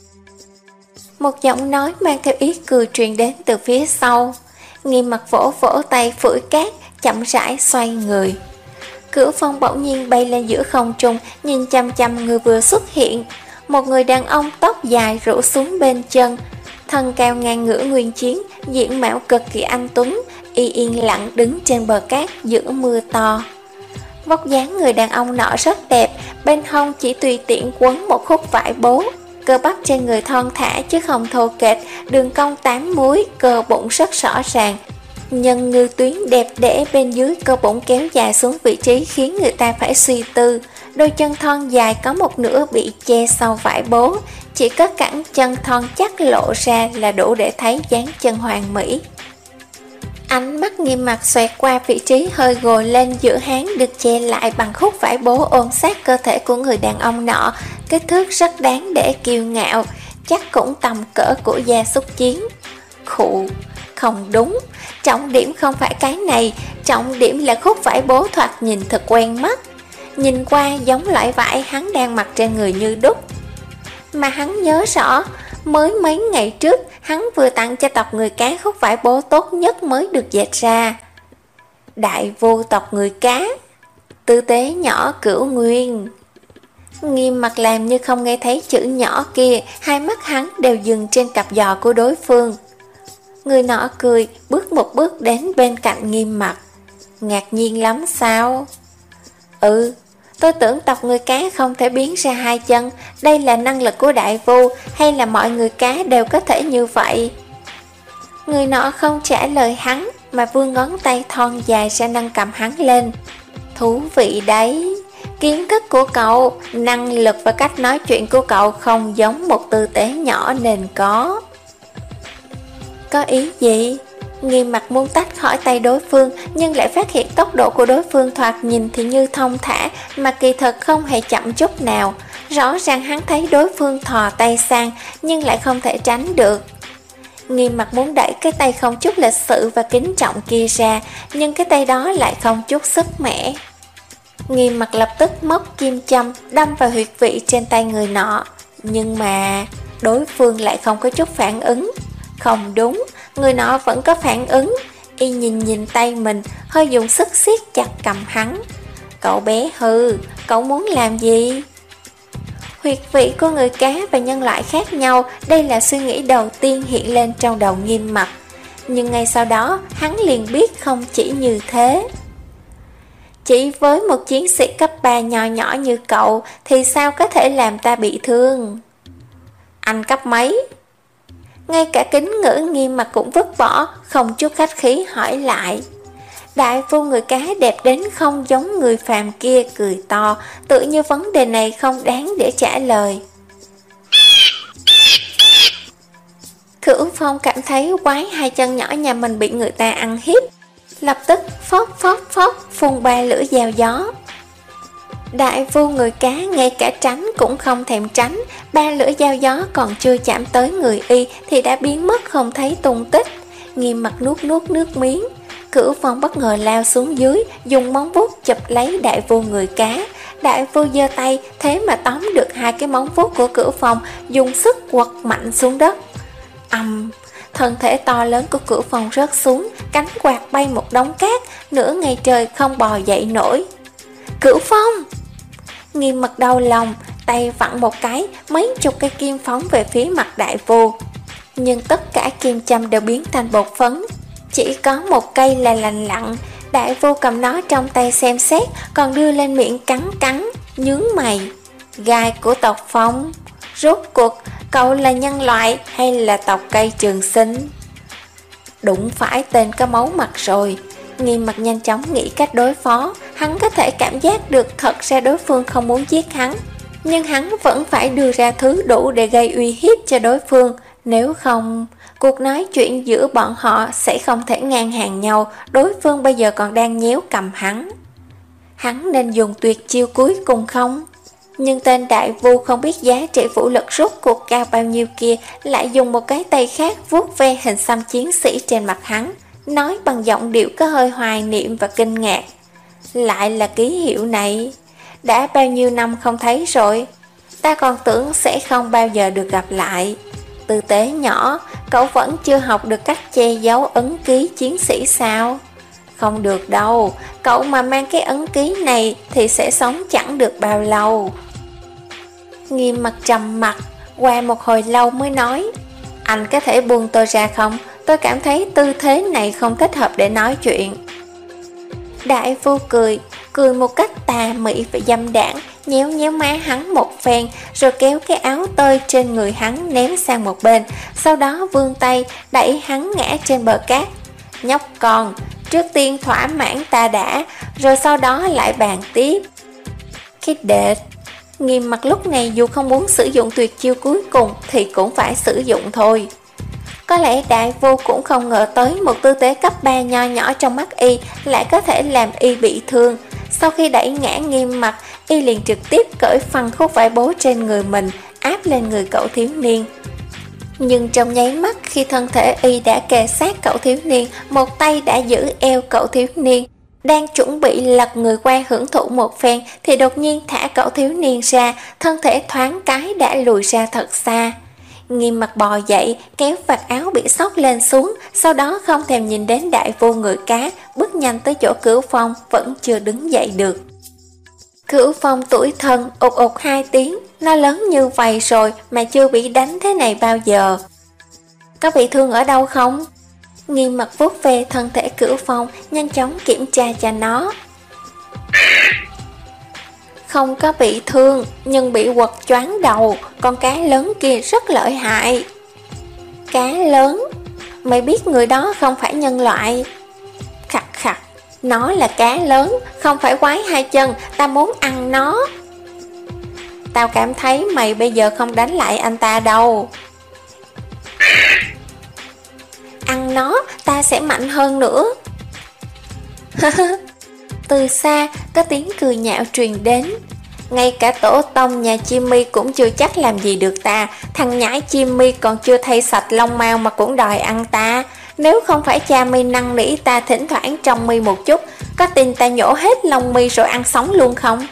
S1: Một giọng nói mang theo ý cười truyền đến từ phía sau. Nghiêm mặt vỗ vỗ tay phủi cát, chậm rãi xoay người. Cửu Phong bỗng nhiên bay lên giữa không trung, nhìn chăm chăm người vừa xuất hiện. Một người đàn ông tóc dài rủ xuống bên chân, thân cao ngang ngửa nguyên chiến, diện mạo cực kỳ anh tuấn, y yên lặng đứng trên bờ cát giữa mưa to. Vóc dáng người đàn ông nọ rất đẹp, bên hông chỉ tùy tiện quấn một khúc vải bố. Cơ bắp trên người thon thả chứ không thô kệch, đường cong tám múi, cơ bụng rất rõ ràng. Nhân ngư tuyến đẹp đẽ bên dưới cơ bụng kéo dài xuống vị trí khiến người ta phải suy tư. Đôi chân thon dài có một nửa bị che sau vải bố, chỉ có cẳng chân thon chắc lộ ra là đủ để thấy dáng chân hoàn mỹ. Ánh mắt Nghiêm mặt xoẹt qua vị trí hơi gồ lên giữa háng được che lại bằng khúc vải bố ôm sát cơ thể của người đàn ông nọ, kích thước rất đáng để kiêu ngạo, chắc cũng tầm cỡ của gia súc chiến. Khụ, không đúng, trọng điểm không phải cái này, trọng điểm là khúc vải bố thoạt nhìn thật quen mắt. Nhìn qua giống loại vải hắn đang mặc trên người như đúc. Mà hắn nhớ rõ, mới mấy ngày trước hắn vừa tặng cho tộc người cá khúc vải bố tốt nhất mới được dệt ra. Đại vu tộc người cá, tư tế nhỏ Cửu Nguyên. Nghiêm mặt làm như không nghe thấy chữ nhỏ kia, hai mắt hắn đều dừng trên cặp giò của đối phương. Người nọ cười, bước một bước đến bên cạnh Nghiêm mặt. Ngạc nhiên lắm sao? Ừ, tôi tưởng tộc người cá không thể biến ra hai chân, đây là năng lực của đại vu, hay là mọi người cá đều có thể như vậy? Người nọ không trả lời hắn, mà vươn ngón tay thon dài ra nâng cầm hắn lên. Thú vị đấy, kiến thức của cậu, năng lực và cách nói chuyện của cậu không giống một tư tế nhỏ nên có. Có ý gì? Nghiêm mặt muốn tách khỏi tay đối phương, nhưng lại phát hiện tốc độ của đối phương thoạt nhìn thì như thông thả, mà kỳ thật không hề chậm chút nào. Rõ ràng hắn thấy đối phương thò tay sang, nhưng lại không thể tránh được. Nghiêm mặt muốn đẩy cái tay không chút lịch sự và kính trọng kia ra, nhưng cái tay đó lại không chút sức mẻ. Nghiêm mặt lập tức móc kim châm đâm vào huyệt vị trên tay người nọ, nhưng mà đối phương lại không có chút phản ứng. Không đúng, người nọ vẫn có phản ứng. Y nhìn nhìn tay mình, hơi dùng sức siết chặt cầm hắn. Cậu bé hư, cậu muốn làm gì? Huyệt vị của người cá và nhân loại khác nhau, đây là suy nghĩ đầu tiên hiện lên trong đầu Nghiêm mặt. Nhưng ngay sau đó, hắn liền biết không chỉ như thế. Chỉ với một chiến sĩ cấp ba nhỏ nhỏ như cậu thì sao có thể làm ta bị thương? Anh cấp mấy? Ngay cả kính ngữ Nghiêm mặt cũng vứt bỏ, không chút khách khí hỏi lại. Đại phu người cá đẹp đến không giống người phàm kia cười to, tự như vấn đề này không đáng để trả lời. Cửu Phong cảm thấy quái hai chân nhỏ nhà mình bị người ta ăn hiếp, lập tức phót phót phót phun ba lưỡi dao gió. Đại phu người cá ngay cả tránh cũng không thèm tránh, ba lưỡi dao gió còn chưa chạm tới người y thì đã biến mất không thấy tung tích. Nghiêm mặt nuốt nuốt nước miếng. Cửu Phong bất ngờ lao xuống dưới, dùng móng vuốt chụp lấy đại phu người cá. Đại phu giơ tay, thế mà tóm được hai cái móng vuốt của Cửu Phong, dùng sức quật mạnh xuống đất. Ầm, thân thể to lớn của Cửu Phong rớt xuống, cánh quạt bay một đống cát, nửa ngày trời không bò dậy nổi. Cửu Phong! Nghiêm mặt đau lòng, tay vặn một cái, mấy chục cây kim phóng về phía mặt đại phu. Nhưng tất cả kim châm đều biến thành bột phấn, chỉ có một cây là lành lặn. Đại phu cầm nó trong tay xem xét, còn đưa lên miệng cắn cắn, nhướng mày. Gai của tộc Phong, rốt cuộc cậu là nhân loại hay là tộc cây trường sinh? Đụng phải tên có máu mặt rồi. Nghiêm mặt nhanh chóng nghĩ cách đối phó. Hắn có thể cảm giác được thật ra đối phương không muốn giết hắn, nhưng hắn vẫn phải đưa ra thứ đủ để gây uy hiếp cho đối phương. Nếu không, cuộc nói chuyện giữa bọn họ sẽ không thể ngang hàng nhau. Đối phương bây giờ còn đang nhéo cầm hắn. Hắn nên dùng tuyệt chiêu cuối cùng không? Nhưng tên đại vu không biết giá trị vũ lực rốt cuộc cao bao nhiêu kia lại dùng một cái tay khác vuốt ve hình xăm chiến sĩ trên mặt hắn, nói bằng giọng điệu có hơi hoài niệm và kinh ngạc. Lại là ký hiệu này, đã bao nhiêu năm không thấy rồi, ta còn tưởng sẽ không bao giờ được gặp lại. Tư tế nhỏ, cậu vẫn chưa học được cách che giấu ấn ký chiến sĩ sao? Không được đâu, cậu mà mang cái ấn ký này thì sẽ sống chẳng được bao lâu. Nghiêm mặt trầm mặt, qua một hồi lâu mới nói, anh có thể buông tôi ra không? Tôi cảm thấy tư thế này không thích hợp để nói chuyện. Đại phu cười, cười một cách tà mị và dâm đãng, nhéo nhéo má hắn một phen, rồi kéo cái áo tơi trên người hắn ném sang một bên, sau đó vươn tay đẩy hắn ngã trên bờ cát. Nhóc con, trước tiên thỏa mãn ta đã, rồi sau đó lại bàn tiếp. Khít đệt. Nghiêm mặt lúc này dù không muốn sử dụng tuyệt chiêu cuối cùng thì cũng phải sử dụng thôi. Có lẽ đại vô cũng không ngờ tới một tư tế cấp ba nho nhỏ trong mắt y lại có thể làm y bị thương. Sau khi đẩy ngã Nghiêm mặt, y liền trực tiếp cởi phăng khúc vải bố trên người mình, áp lên người cậu thiếu niên. Nhưng trong nháy mắt khi thân thể y đã kề sát cậu thiếu niên, một tay đã giữ eo cậu thiếu niên, đang chuẩn bị lật người qua hưởng thụ một phen thì đột nhiên thả cậu thiếu niên ra, thân thể thoáng cái đã lùi ra thật xa. Nghiêm mặt bò dậy, kéo vạt áo bị xốc lên xuống, sau đó không thèm nhìn đến đại vô người cá, bước nhanh tới chỗ Cửu Phong, vẫn chưa đứng dậy được. Cửu Phong tủi thân, ụt ụt hai tiếng, nó lớn như vậy rồi mà chưa bị đánh thế này bao giờ. Có bị thương ở đâu không? Nghiêm mặt vuốt về thân thể Cửu Phong, nhanh chóng kiểm tra cho nó. Không có bị thương, nhưng bị quật choáng đầu, con cá lớn kia rất lợi hại. Cá lớn? Mày biết người đó không phải nhân loại? Khặt khặt, nó là cá lớn, không phải quái hai chân, ta muốn ăn nó. Tao cảm thấy mày bây giờ không đánh lại anh ta đâu. Ăn nó, ta sẽ mạnh hơn nữa. Từ xa, có tiếng cười nhạo truyền đến. ngay cả tổ tông nhà Jimmy cũng chưa chắc làm gì được ta. Thằng nhãi Jimmy còn chưa thay sạch lông mao mà cũng đòi ăn ta. Nếu không phải cha mi năn nỉ ta thỉnh thoảng trong mi một chút, có tin ta nhổ hết lông mi rồi ăn sống luôn không?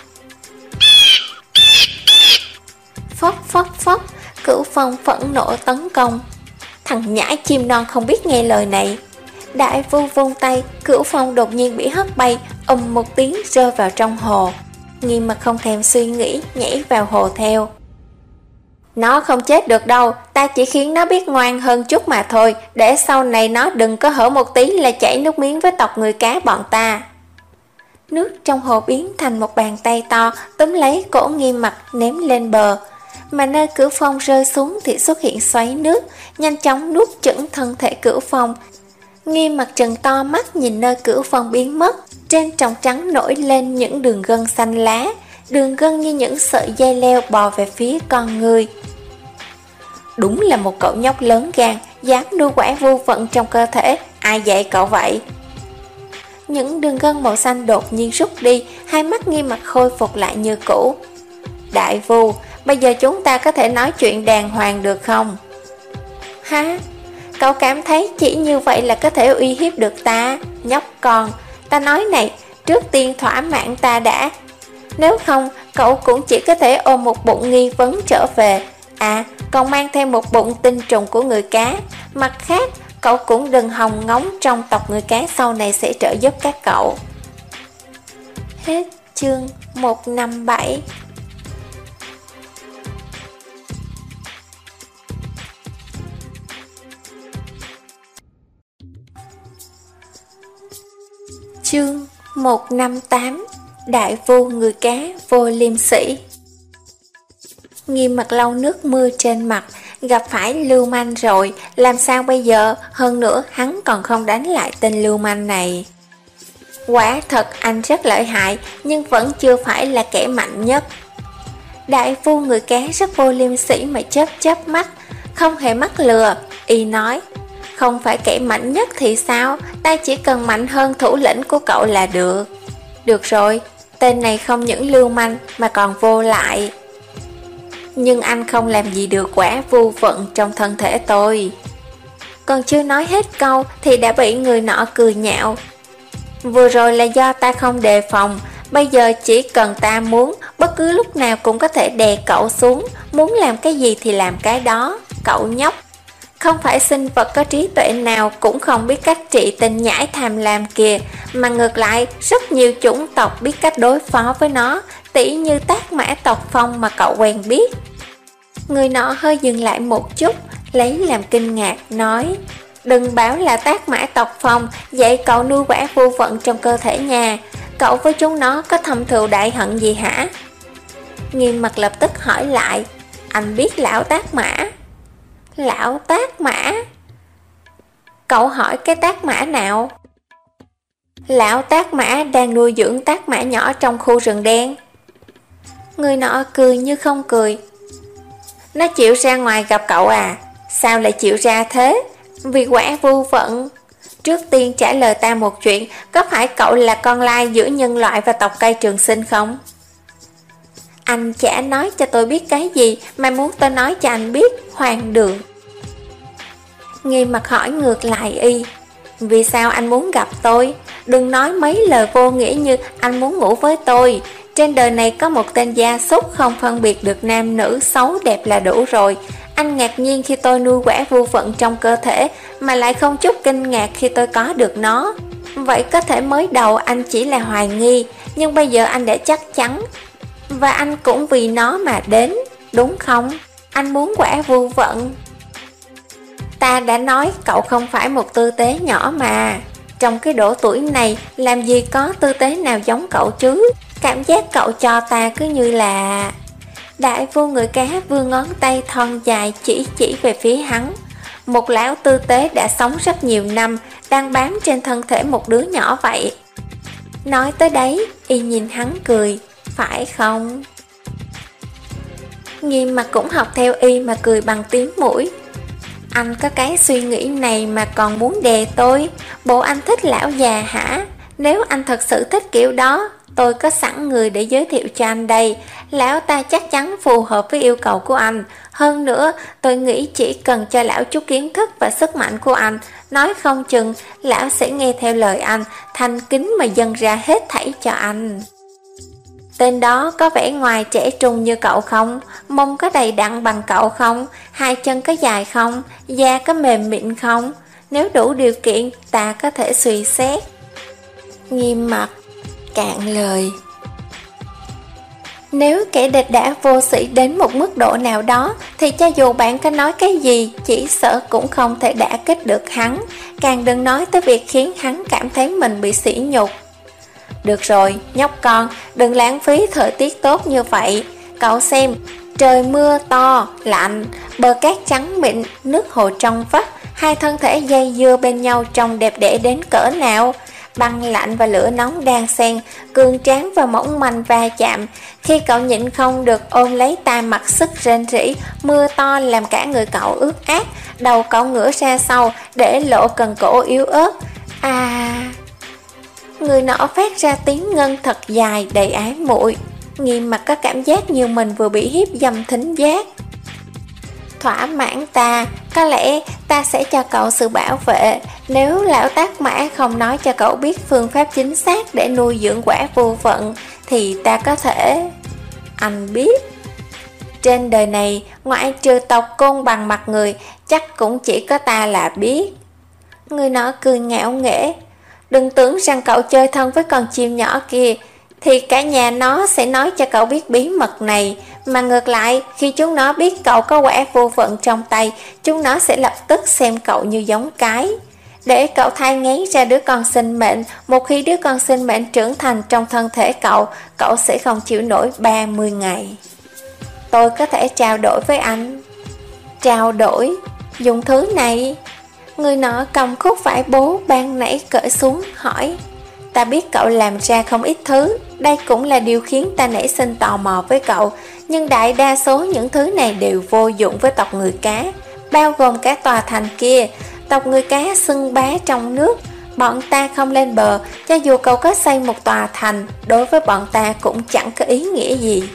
S1: Phốc phốc phốc, Cửu Phong phẫn nộ tấn công. Thằng nhãi chim non không biết nghe lời này. Đại Vu vung tay, Cửu Phong đột nhiên bị hất bay, ầm một tiếng rơi vào trong hồ. Nghiêm Mặt không thèm suy nghĩ, nhảy vào hồ theo. Nó không chết được đâu, ta chỉ khiến nó biết ngoan hơn chút mà thôi, để sau này nó đừng có hở một tí là chảy nước miếng với tộc người cá bọn ta. Nước trong hồ biến thành một bàn tay to, túm lấy cổ Nghiêm Mặt ném lên bờ. Mà nơi Cửu Phong rơi xuống thì xuất hiện xoáy nước, nhanh chóng nuốt chửng thân thể Cửu Phong. Nghiêm Mặt trừng to mắt nhìn nơi Cửu Phong biến mất. Trên tròng trắng nổi lên những đường gân xanh lá, đường gân như những sợi dây leo bò về phía con người. Đúng là một cậu nhóc lớn gan, dám nuôi quả vu vận trong cơ thể, ai dạy cậu vậy? Những đường gân màu xanh đột nhiên rút đi, hai mắt Nghiêm Mặt khôi phục lại như cũ. Đại Vu, bây giờ chúng ta có thể nói chuyện đàng hoàng được không? Hả? Cậu cảm thấy chỉ như vậy là có thể uy hiếp được ta? Nhóc con, ta nói này, trước tiên thỏa mãn ta đã. Nếu không, cậu cũng chỉ có thể ôm một bụng nghi vấn trở về. À, còn mang thêm một bụng tinh trùng của người cá. Mặt khác, cậu cũng đừng hòng ngóng trong tộc người cá sau này sẽ trợ giúp các cậu. Hết chương một năm bảy. Chương một năm tám. Đại Vu người cá vô liêm sỉ. Nghiêm Mặt lau nước mưa trên mặt, gặp phải lưu manh rồi, làm sao bây giờ? Hơn nữa hắn còn không đánh lại tên lưu manh này. Quả thật anh rất lợi hại, nhưng vẫn chưa phải là kẻ mạnh nhất. Đại Vu người cá rất vô liêm sỉ mà chớp chớp mắt, không hề mắc lừa. Y nói, không phải kẻ mạnh nhất thì sao, ta chỉ cần mạnh hơn thủ lĩnh của cậu là được. Được rồi, tên này không những lưu manh mà còn vô lại. Nhưng anh không làm gì được quả vu vận trong thân thể tôi. Còn chưa nói hết câu thì đã bị người nọ cười nhạo. Vừa rồi là do ta không đề phòng, bây giờ chỉ cần ta muốn, bất cứ lúc nào cũng có thể đè cậu xuống, muốn làm cái gì thì làm cái đó. Cậu nhóc, không phải sinh vật có trí tuệ nào cũng không biết cách trị tình nhãi tham lam kìa, mà ngược lại rất nhiều chủng tộc biết cách đối phó với nó, tỉ như Tác Mã tộc Phong mà cậu quen biết. Người nọ hơi dừng lại một chút, lấy làm kinh ngạc, nói, đừng bảo là Tác Mã tộc Phong dạy cậu nuôi quả vu vận trong cơ thể nhà, cậu với chúng nó có thâm thù đại hận gì hả? Nghiêm Mặt lập tức hỏi lại, anh biết lão Tác Mã? Lão Tác Mã? Cậu hỏi cái Tác Mã nào? Lão Tác Mã đang nuôi dưỡng Tác Mã nhỏ trong khu rừng đen. Người nọ cười như không cười. Nó chịu ra ngoài gặp cậu à? Sao lại chịu ra thế? Vì quả vu vận. Trước tiên trả lời ta một chuyện, có phải cậu là con lai giữa nhân loại và tộc cây trường sinh không? Anh chả nói cho tôi biết cái gì mà muốn tôi nói cho anh biết, hoang đường. Nghiêm Mặt hỏi ngược lại y, vì sao anh muốn gặp tôi? Đừng nói mấy lời vô nghĩa như anh muốn ngủ với tôi. Trên đời này có một tên gia súc không phân biệt được nam nữ, xấu đẹp là đủ rồi. Anh ngạc nhiên khi tôi nuôi quả vu vận trong cơ thể, mà lại không chút kinh ngạc khi tôi có được nó. Vậy có thể mới đầu anh chỉ là hoài nghi, nhưng bây giờ anh đã chắc chắn. Và anh cũng vì nó mà đến, đúng không? Anh muốn quả vu vận. Ta đã nói cậu không phải một tư tế nhỏ mà. Trong cái độ tuổi này, làm gì có tư tế nào giống cậu chứ? Cảm giác cậu cho ta cứ như là... Đại Vu người cá vươn ngón tay thon dài chỉ chỉ về phía hắn. Một lão tư tế đã sống rất nhiều năm, đang bám trên thân thể một đứa nhỏ vậy. Nói tới đấy, y nhìn hắn cười, phải không? Nghiêm Mặt cũng học theo y mà cười bằng tiếng mũi. Anh có cái suy nghĩ này mà còn muốn đè tôi? Bộ anh thích lão già hả? Nếu anh thật sự thích kiểu đó, tôi có sẵn người để giới thiệu cho anh đây. Lão ta chắc chắn phù hợp với yêu cầu của anh. Hơn nữa, tôi nghĩ chỉ cần cho lão chút kiến thức và sức mạnh của anh, nói không chừng lão sẽ nghe theo lời anh, thành kính mà dâng ra hết thảy cho anh. Tên đó có vẻ ngoài trẻ trung như cậu không? Mông có đầy đặn bằng cậu không? Hai chân có dài không? Da có mềm mịn không? Nếu đủ điều kiện, ta có thể suy xét. Nghiêm mặt cạn lời. Nếu kẻ địch đã vô sĩ đến một mức độ nào đó, thì cho dù bạn có nói cái gì, chỉ sợ cũng không thể đả kích được hắn. Càng đừng nói tới việc khiến hắn cảm thấy mình bị sỉ nhục. Được rồi, nhóc con, đừng lãng phí thời tiết tốt như vậy. Cậu xem, trời mưa to, lạnh, bờ cát trắng mịn, nước hồ trong vắt, hai thân thể dây dưa bên nhau trông đẹp đẽ đến cỡ nào. Băng lạnh và lửa nóng đang xen, cường tráng và mỏng manh va chạm. Khi cậu nhịn không được ôm lấy ta mặc sức rên rỉ, mưa to làm cả người cậu ướt át, đầu cậu ngửa ra sau để lộ cần cổ yếu ớt. À... Người nọ phát ra tiếng ngân thật dài đầy ái muội. Nghiêm mặt có cảm giác như mình vừa bị hiếp dâm thính giác. Thỏa mãn ta, có lẽ ta sẽ cho cậu sự bảo vệ. Nếu lão tác mã không nói cho cậu biết phương pháp chính xác để nuôi dưỡng quả vô vận, thì ta có thể... Anh biết. Trên đời này, ngoại trừ tộc côn bằng mặt người, chắc cũng chỉ có ta là biết. Người nọ cười ngạo nghễ. Đừng tưởng rằng cậu chơi thân với con chim nhỏ kia thì cả nhà nó sẽ nói cho cậu biết bí mật này. Mà ngược lại, khi chúng nó biết cậu có quả vô vận trong tay, chúng nó sẽ lập tức xem cậu như giống cái, để cậu thai nghén ra đứa con sinh mệnh. Một khi đứa con sinh mệnh trưởng thành trong thân thể cậu, cậu sẽ không chịu nổi ba mươi ngày. Tôi có thể trao đổi với anh. Trao đổi? Dùng thứ này? Người nọ cầm khúc vải bố ban nãy cởi xuống hỏi. Ta biết cậu làm ra không ít thứ, đây cũng là điều khiến ta nảy sinh tò mò với cậu. Nhưng đại đa số những thứ này đều vô dụng với tộc người cá, bao gồm cả tòa thành kia. Tộc người cá xưng bá trong nước, bọn ta không lên bờ. Cho dù cậu có xây một tòa thành, đối với bọn ta cũng chẳng có ý nghĩa gì.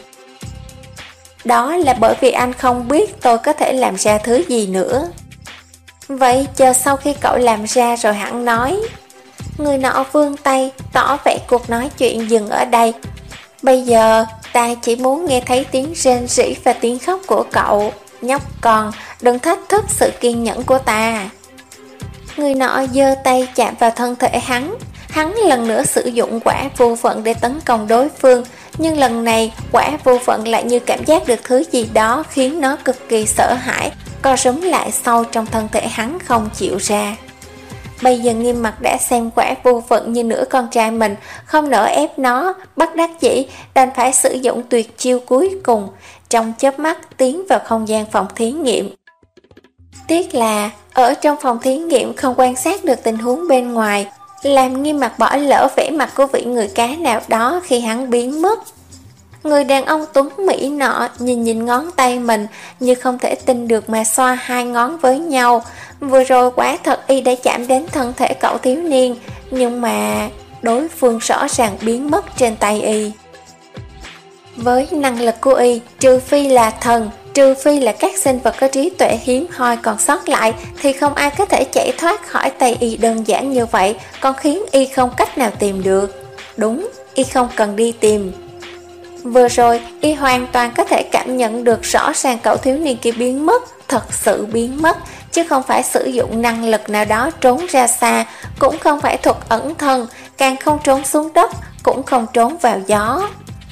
S1: Đó là bởi vì anh không biết tôi có thể làm ra thứ gì nữa. Vậy chờ sau khi cậu làm ra rồi hẳn nói. Người nọ vươn tay, tỏ vẻ cuộc nói chuyện dừng ở đây. Bây giờ ta chỉ muốn nghe thấy tiếng rên rỉ và tiếng khóc của cậu. Nhóc con, đừng thách thức sự kiên nhẫn của ta. Người nọ giơ tay chạm vào thân thể hắn. Hắn lần nữa sử dụng quả vô vận để tấn công đối phương. Nhưng lần này quả vô vận lại như cảm giác được thứ gì đó khiến nó cực kỳ sợ hãi, co rúm lại sâu trong thân thể hắn không chịu ra. Bây giờ Nghiêm Mặt đã xem quả vô vận như nửa con trai mình, không nỡ ép nó, bất đắc dĩ đành phải sử dụng tuyệt chiêu cuối cùng, trong chớp mắt tiến vào không gian phòng thí nghiệm. Tiếc là ở trong phòng thí nghiệm không quan sát được tình huống bên ngoài, làm Nghiêm Mặt bỏ lỡ vẻ mặt của vị người cá nào đó khi hắn biến mất. Người đàn ông tuấn Mỹ nọ nhìn nhìn ngón tay mình như không thể tin được mà xoa hai ngón với nhau. Vừa rồi quả thật y đã chạm đến thân thể cậu thiếu niên, nhưng mà đối phương rõ ràng biến mất trên tay y. Với năng lực của y, trừ phi là thần, trừ phi là các sinh vật có trí tuệ hiếm hoi còn sót lại, thì không ai có thể chạy thoát khỏi tay y đơn giản như vậy, còn khiến y không cách nào tìm được. Đúng, y không cần đi tìm. Vừa rồi, y hoàn toàn có thể cảm nhận được rõ ràng cậu thiếu niên kia biến mất, thật sự biến mất, chứ không phải sử dụng năng lực nào đó trốn ra xa, cũng không phải thuật ẩn thân, càng không trốn xuống đất, cũng không trốn vào gió.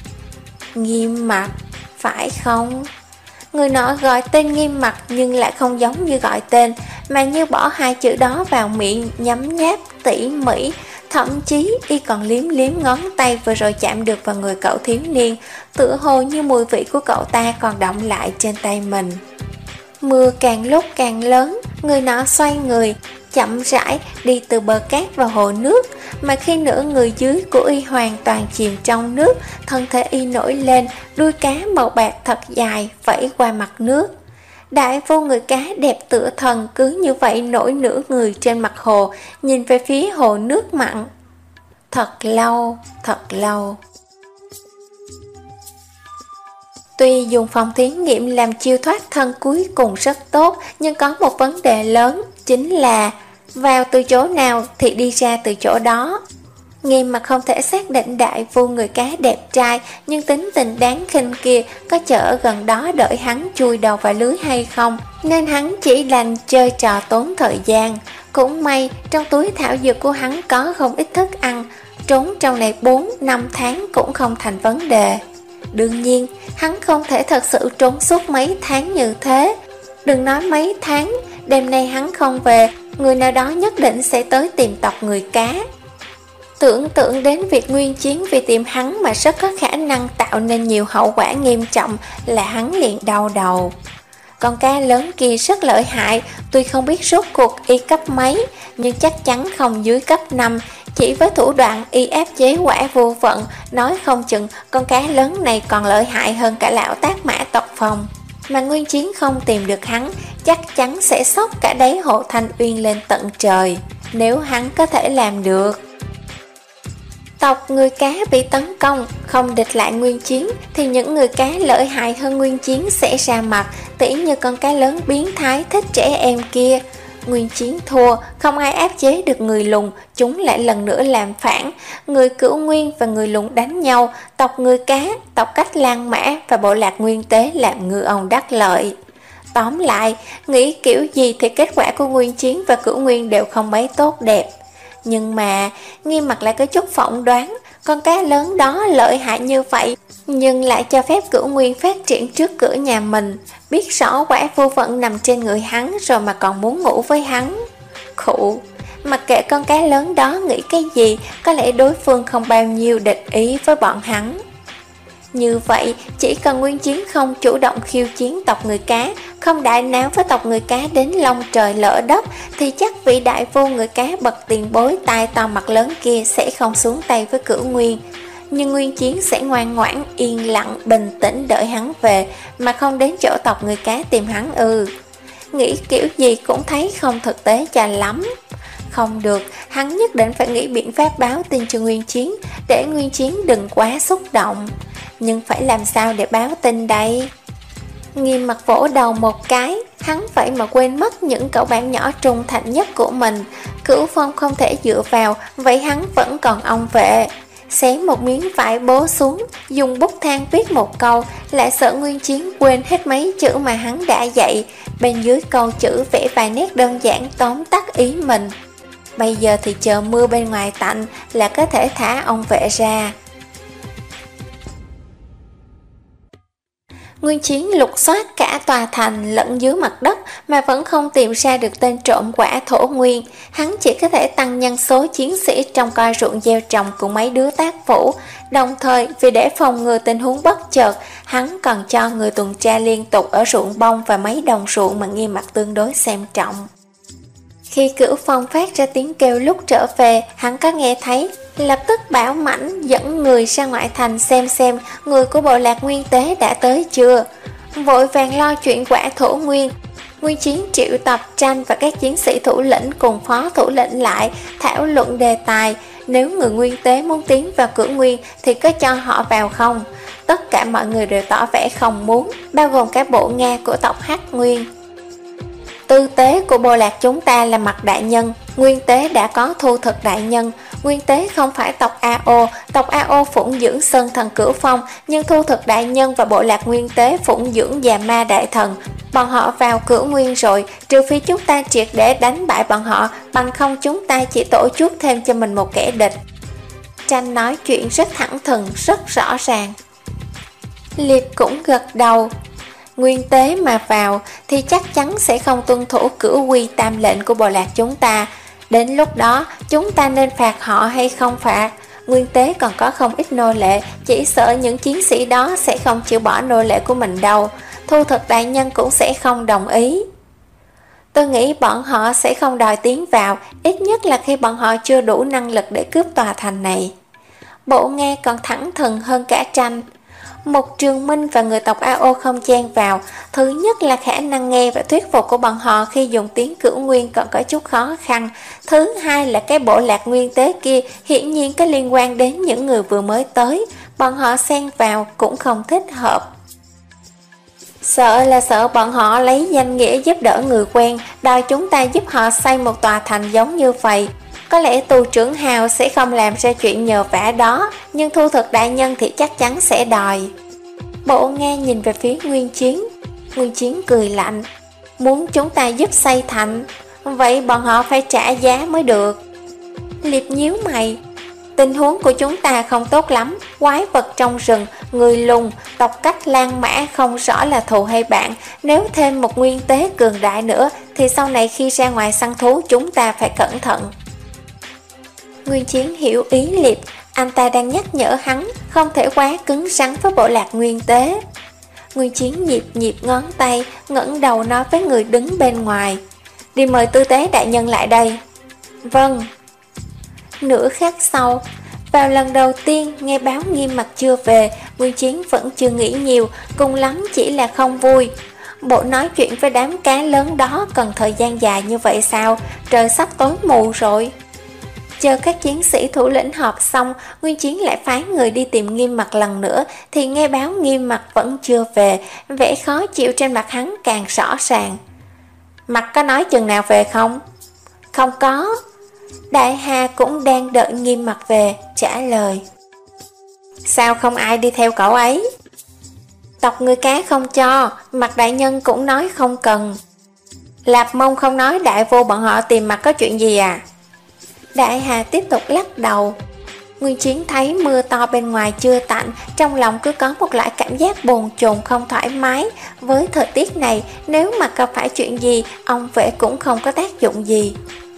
S1: Nghiêm Mặt, phải không? Người nọ gọi tên Nghiêm Mặt nhưng lại không giống như gọi tên, mà như bỏ hai chữ đó vào miệng, nhấm nháp, tỉ mỉ. Thậm chí y còn liếm liếm ngón tay vừa rồi chạm được vào người cậu thiếu niên, tựa hồ như mùi vị của cậu ta còn đọng lại trên tay mình. Mưa càng lúc càng lớn, người nọ xoay người, chậm rãi đi từ bờ cát vào hồ nước, mà khi nửa người dưới của y hoàn toàn chìm trong nước, thân thể y nổi lên, đuôi cá màu bạc thật dài vẫy qua mặt nước. Đại vô người cá đẹp tựa thần cứ như vậy nổi nửa người trên mặt hồ, nhìn về phía hồ nước mặn. Thật lâu, thật lâu. Tuy dùng phòng thí nghiệm làm chiêu thoát thân cuối cùng rất tốt, nhưng có một vấn đề lớn, chính là vào từ chỗ nào thì đi ra từ chỗ đó. Nghiêm Mặt không thể xác định đại phu người cá đẹp trai nhưng tính tình đáng khinh kia có chở gần đó đợi hắn chui đầu vào lưới hay không, nên hắn chỉ đành chơi trò tốn thời gian. Cũng may trong túi thảo dược của hắn có không ít thức ăn, trốn trong này bốn năm tháng cũng không thành vấn đề. Đương nhiên hắn không thể thật sự trốn suốt mấy tháng như thế. Đừng nói mấy tháng, đêm nay hắn không về, người nào đó nhất định sẽ tới tìm tộc người cá. Tưởng tượng đến việc Nguyên Chiến vì tìm hắn mà rất có khả năng tạo nên nhiều hậu quả nghiêm trọng là hắn liền đau đầu. Con cá lớn kia rất lợi hại, tuy không biết rốt cuộc y cấp mấy, nhưng chắc chắn không dưới cấp năm. Chỉ với thủ đoạn y áp chế quả vô vận, nói không chừng con cá lớn này còn lợi hại hơn cả lão Tác Mã tộc Phòng. Mà Nguyên Chiến không tìm được hắn, chắc chắn sẽ xốc cả đáy Hộ Thanh Uyên lên tận trời, nếu hắn có thể làm được. Tộc người cá bị tấn công, không địch lại Nguyên Chiến, thì những người cá lợi hại hơn Nguyên Chiến sẽ ra mặt, tỉ như con cá lớn biến thái thích trẻ em kia. Nguyên Chiến thua, không ai áp chế được người lùn, chúng lại lần nữa làm phản. Người Cửu Nguyên và người lùn đánh nhau, tộc người cá, tộc Cách Lan Mã và bộ lạc Nguyên Tế làm ngư ông đắc lợi. Tóm lại, nghĩ kiểu gì thì kết quả của Nguyên Chiến và Cửu Nguyên đều không mấy tốt đẹp. Nhưng mà Nghiêm Mặt lại có chút phỏng đoán, con cá lớn đó lợi hại như vậy nhưng lại cho phép Cửu Nguyên phát triển trước cửa nhà mình, biết rõ quả vô vận nằm trên người hắn rồi mà còn muốn ngủ với hắn. Khụ, mặc kệ con cá lớn đó nghĩ cái gì, có lẽ đối phương không bao nhiêu địch ý với bọn hắn. Như vậy, chỉ cần Nguyên Chiến không chủ động khiêu chiến tộc người cá, không đại náo với tộc người cá đến long trời lỡ đất, thì chắc vị đại vô người cá bậc tiền bối tai to mặt lớn kia sẽ không xuống tay với Cửu Nguyên. Nhưng Nguyên Chiến sẽ ngoan ngoãn, yên lặng, bình tĩnh đợi hắn về, mà không đến chỗ tộc người cá tìm hắn ư. Nghĩ kiểu gì cũng thấy không thực tế cho lắm. Không được, hắn nhất định phải nghĩ biện pháp báo tin cho Nguyên Chiến, để Nguyên Chiến đừng quá xúc động. Nhưng phải làm sao để báo tin đây? Nghiêm Mặt vỗ đầu một cái, hắn vậy mà quên mất những cậu bạn nhỏ trung thành nhất của mình. Cửu Phong không thể dựa vào, vậy hắn vẫn còn ông vệ. Xé một miếng vải bố xuống, dùng bút than viết một câu, lại sợ Nguyên Chiến quên hết mấy chữ mà hắn đã dạy. Bên dưới câu chữ vẽ vài nét đơn giản tóm tắt ý mình. Bây giờ thì chờ mưa bên ngoài tạnh là có thể thả ông vệ ra. Nguyên Chiến lục soát cả tòa thành lẫn dưới mặt đất mà vẫn không tìm ra được tên trộm quả thổ nguyên. Hắn chỉ có thể tăng nhân số chiến sĩ trong coi ruộng gieo trồng của mấy đứa tác phủ. Đồng thời, vì để phòng ngừa tình huống bất chợt, hắn còn cho người tuần tra liên tục ở ruộng bông và mấy đồng ruộng mà Nghiêm Mặt tương đối xem trọng. Khi Cửu Phong phát ra tiếng kêu lúc trở về, hắn có nghe thấy, lập tức bảo Mãnh dẫn người ra ngoại thành xem xem người của bộ lạc Nguyên Tế đã tới chưa. Vội vàng lo chuyện quả thổ nguyên. Nguyên Chiến triệu tập Tranh và các chiến sĩ thủ lĩnh cùng phó thủ lĩnh lại thảo luận đề tài, nếu người Nguyên Tế muốn tiến vào Cửu Nguyên thì có cho họ vào không. Tất cả mọi người đều tỏ vẻ không muốn, bao gồm cả bộ Nga của tộc Hắc Nguyên. Tư tế của bộ lạc chúng ta là Mặt đại nhân, Nguyên Tế đã có Thu Thực đại nhân. Nguyên Tế không phải tộc a ô, tộc a ô phụng dưỡng Sơn Thần Cửu Phong, nhưng Thu Thực đại nhân và bộ lạc Nguyên Tế phụng dưỡng Già Ma đại thần. Bọn họ vào Cửu Nguyên rồi, trừ phi chúng ta triệt để đánh bại bọn họ, bằng không chúng ta chỉ tổ chức thêm cho mình một kẻ địch. Tranh nói chuyện rất thẳng thừng, rất rõ ràng. Liệp cũng gật đầu. Nguyên Tế mà vào thì chắc chắn sẽ không tuân thủ cửu quy tam lệnh của bộ lạc chúng ta. Đến lúc đó chúng ta nên phạt họ hay không phạt? Nguyên Tế còn có không ít nô lệ, chỉ sợ những chiến sĩ đó sẽ không chịu bỏ nô lệ của mình đâu. Thu Thực đại nhân cũng sẽ không đồng ý. Tôi nghĩ bọn họ sẽ không đòi tiến vào, ít nhất là khi bọn họ chưa đủ năng lực để cướp tòa thành này. Bộ Nghe còn thẳng thừng hơn cả Tranh. Một Trường Minh và người tộc a ô không chen vào. Thứ nhất là khả năng nghe và thuyết phục của bọn họ khi dùng tiếng Cửu Nguyên còn có chút khó khăn. Thứ hai là cái bộ lạc nguyên tế kia hiển nhiên có liên quan đến những người vừa mới tới. Bọn họ xen vào cũng không thích hợp. Sợ là sợ bọn họ lấy danh nghĩa giúp đỡ người quen, đòi chúng ta giúp họ xây một tòa thành giống như vậy. Có lẽ tù trưởng Hào sẽ không làm ra chuyện nhờ vả đó, nhưng Thu Thực đại nhân thì chắc chắn sẽ đòi. Bộ Nga nhìn về phía Nguyên Chiến. Nguyên Chiến cười lạnh. Muốn chúng ta giúp xây thành, vậy bọn họ phải trả giá mới được. Liệp nhíu mày. Tình huống của chúng ta không tốt lắm. Quái vật trong rừng, người lùn, tộc cách Lan Mã không rõ là thù hay bạn. Nếu thêm một nguyên tế cường đại nữa thì sau này khi ra ngoài săn thú chúng ta phải cẩn thận. Nguyên Chiến hiểu ý Liệp. Anh ta đang nhắc nhở hắn không thể quá cứng rắn với bộ lạc nguyên tế. Nguyên Chiến nhịp nhịp ngón tay, ngẩng đầu nói với người đứng bên ngoài. Đi mời tư tế đại nhân lại đây. Vâng. Nửa khắc sau, vào lần đầu tiên nghe báo Nghiêm Mặc chưa về, Nguyên Chiến vẫn chưa nghĩ nhiều, cùng lắm chỉ là không vui. Bộ nói chuyện với đám cá lớn đó cần thời gian dài như vậy sao? Trời sắp tối mù rồi. Chờ các chiến sĩ thủ lĩnh họp xong, Nguyên Chiến lại phái người đi tìm Nghiêm Mặc lần nữa, thì nghe báo Nghiêm Mặc vẫn chưa về, vẻ khó chịu trên mặt hắn càng rõ ràng. Mặc có nói chừng nào về không? Không có. Đại Hà cũng đang đợi Nghiêm Mặc về, trả lời. Sao không ai đi theo cậu ấy? Tộc người cá không cho, Mặc đại nhân cũng nói không cần. Lạp Mông không nói đại vô bọn họ tìm Mặc có chuyện gì à? Đại Hà tiếp tục lắc đầu. Nguyên Chiến thấy mưa to bên ngoài chưa tạnh, trong lòng cứ có một loại cảm giác bồn chồn không thoải mái. Với thời tiết này, nếu mà gặp phải chuyện gì, ông vệ cũng không có tác dụng gì.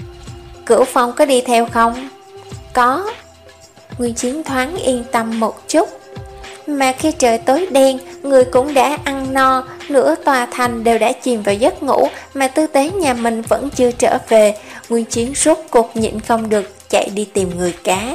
S1: Cửu Phong có đi theo không? Có. Nguyên Chiến thoáng yên tâm một chút. Mà khi trời tối đen, người cũng đã ăn no, nửa tòa thành đều đã chìm vào giấc ngủ, mà tư tế nhà mình vẫn chưa trở về. Nguyên Chiến rốt cuộc nhịn không được, chạy đi tìm người cá.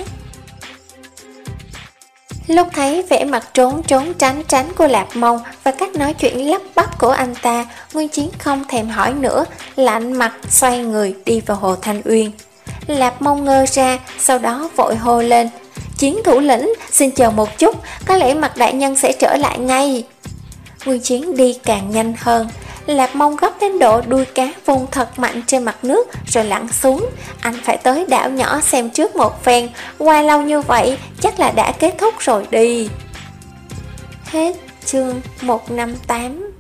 S1: Lúc thấy vẻ mặt trốn trốn tránh tránh của Lạp Mông và cách nói chuyện lắp bắp của anh ta, Nguyên Chiến không thèm hỏi nữa, lạnh mặt xoay người đi vào Hồ Thanh Uyên. Lạp Mông ngơ ra, sau đó vội hô lên. Chiến thủ lĩnh, xin chờ một chút, có lẽ Mặc đại nhân sẽ trở lại ngay. Nguyên Chiến đi càng nhanh hơn. Lạp Mông gấp đến độ đuôi cá vung thật mạnh trên mặt nước rồi lặn xuống. Anh phải tới đảo nhỏ xem trước một phen. Qua lâu như vậy chắc là đã kết thúc rồi đi. Hết chương một trăm năm mươi tám.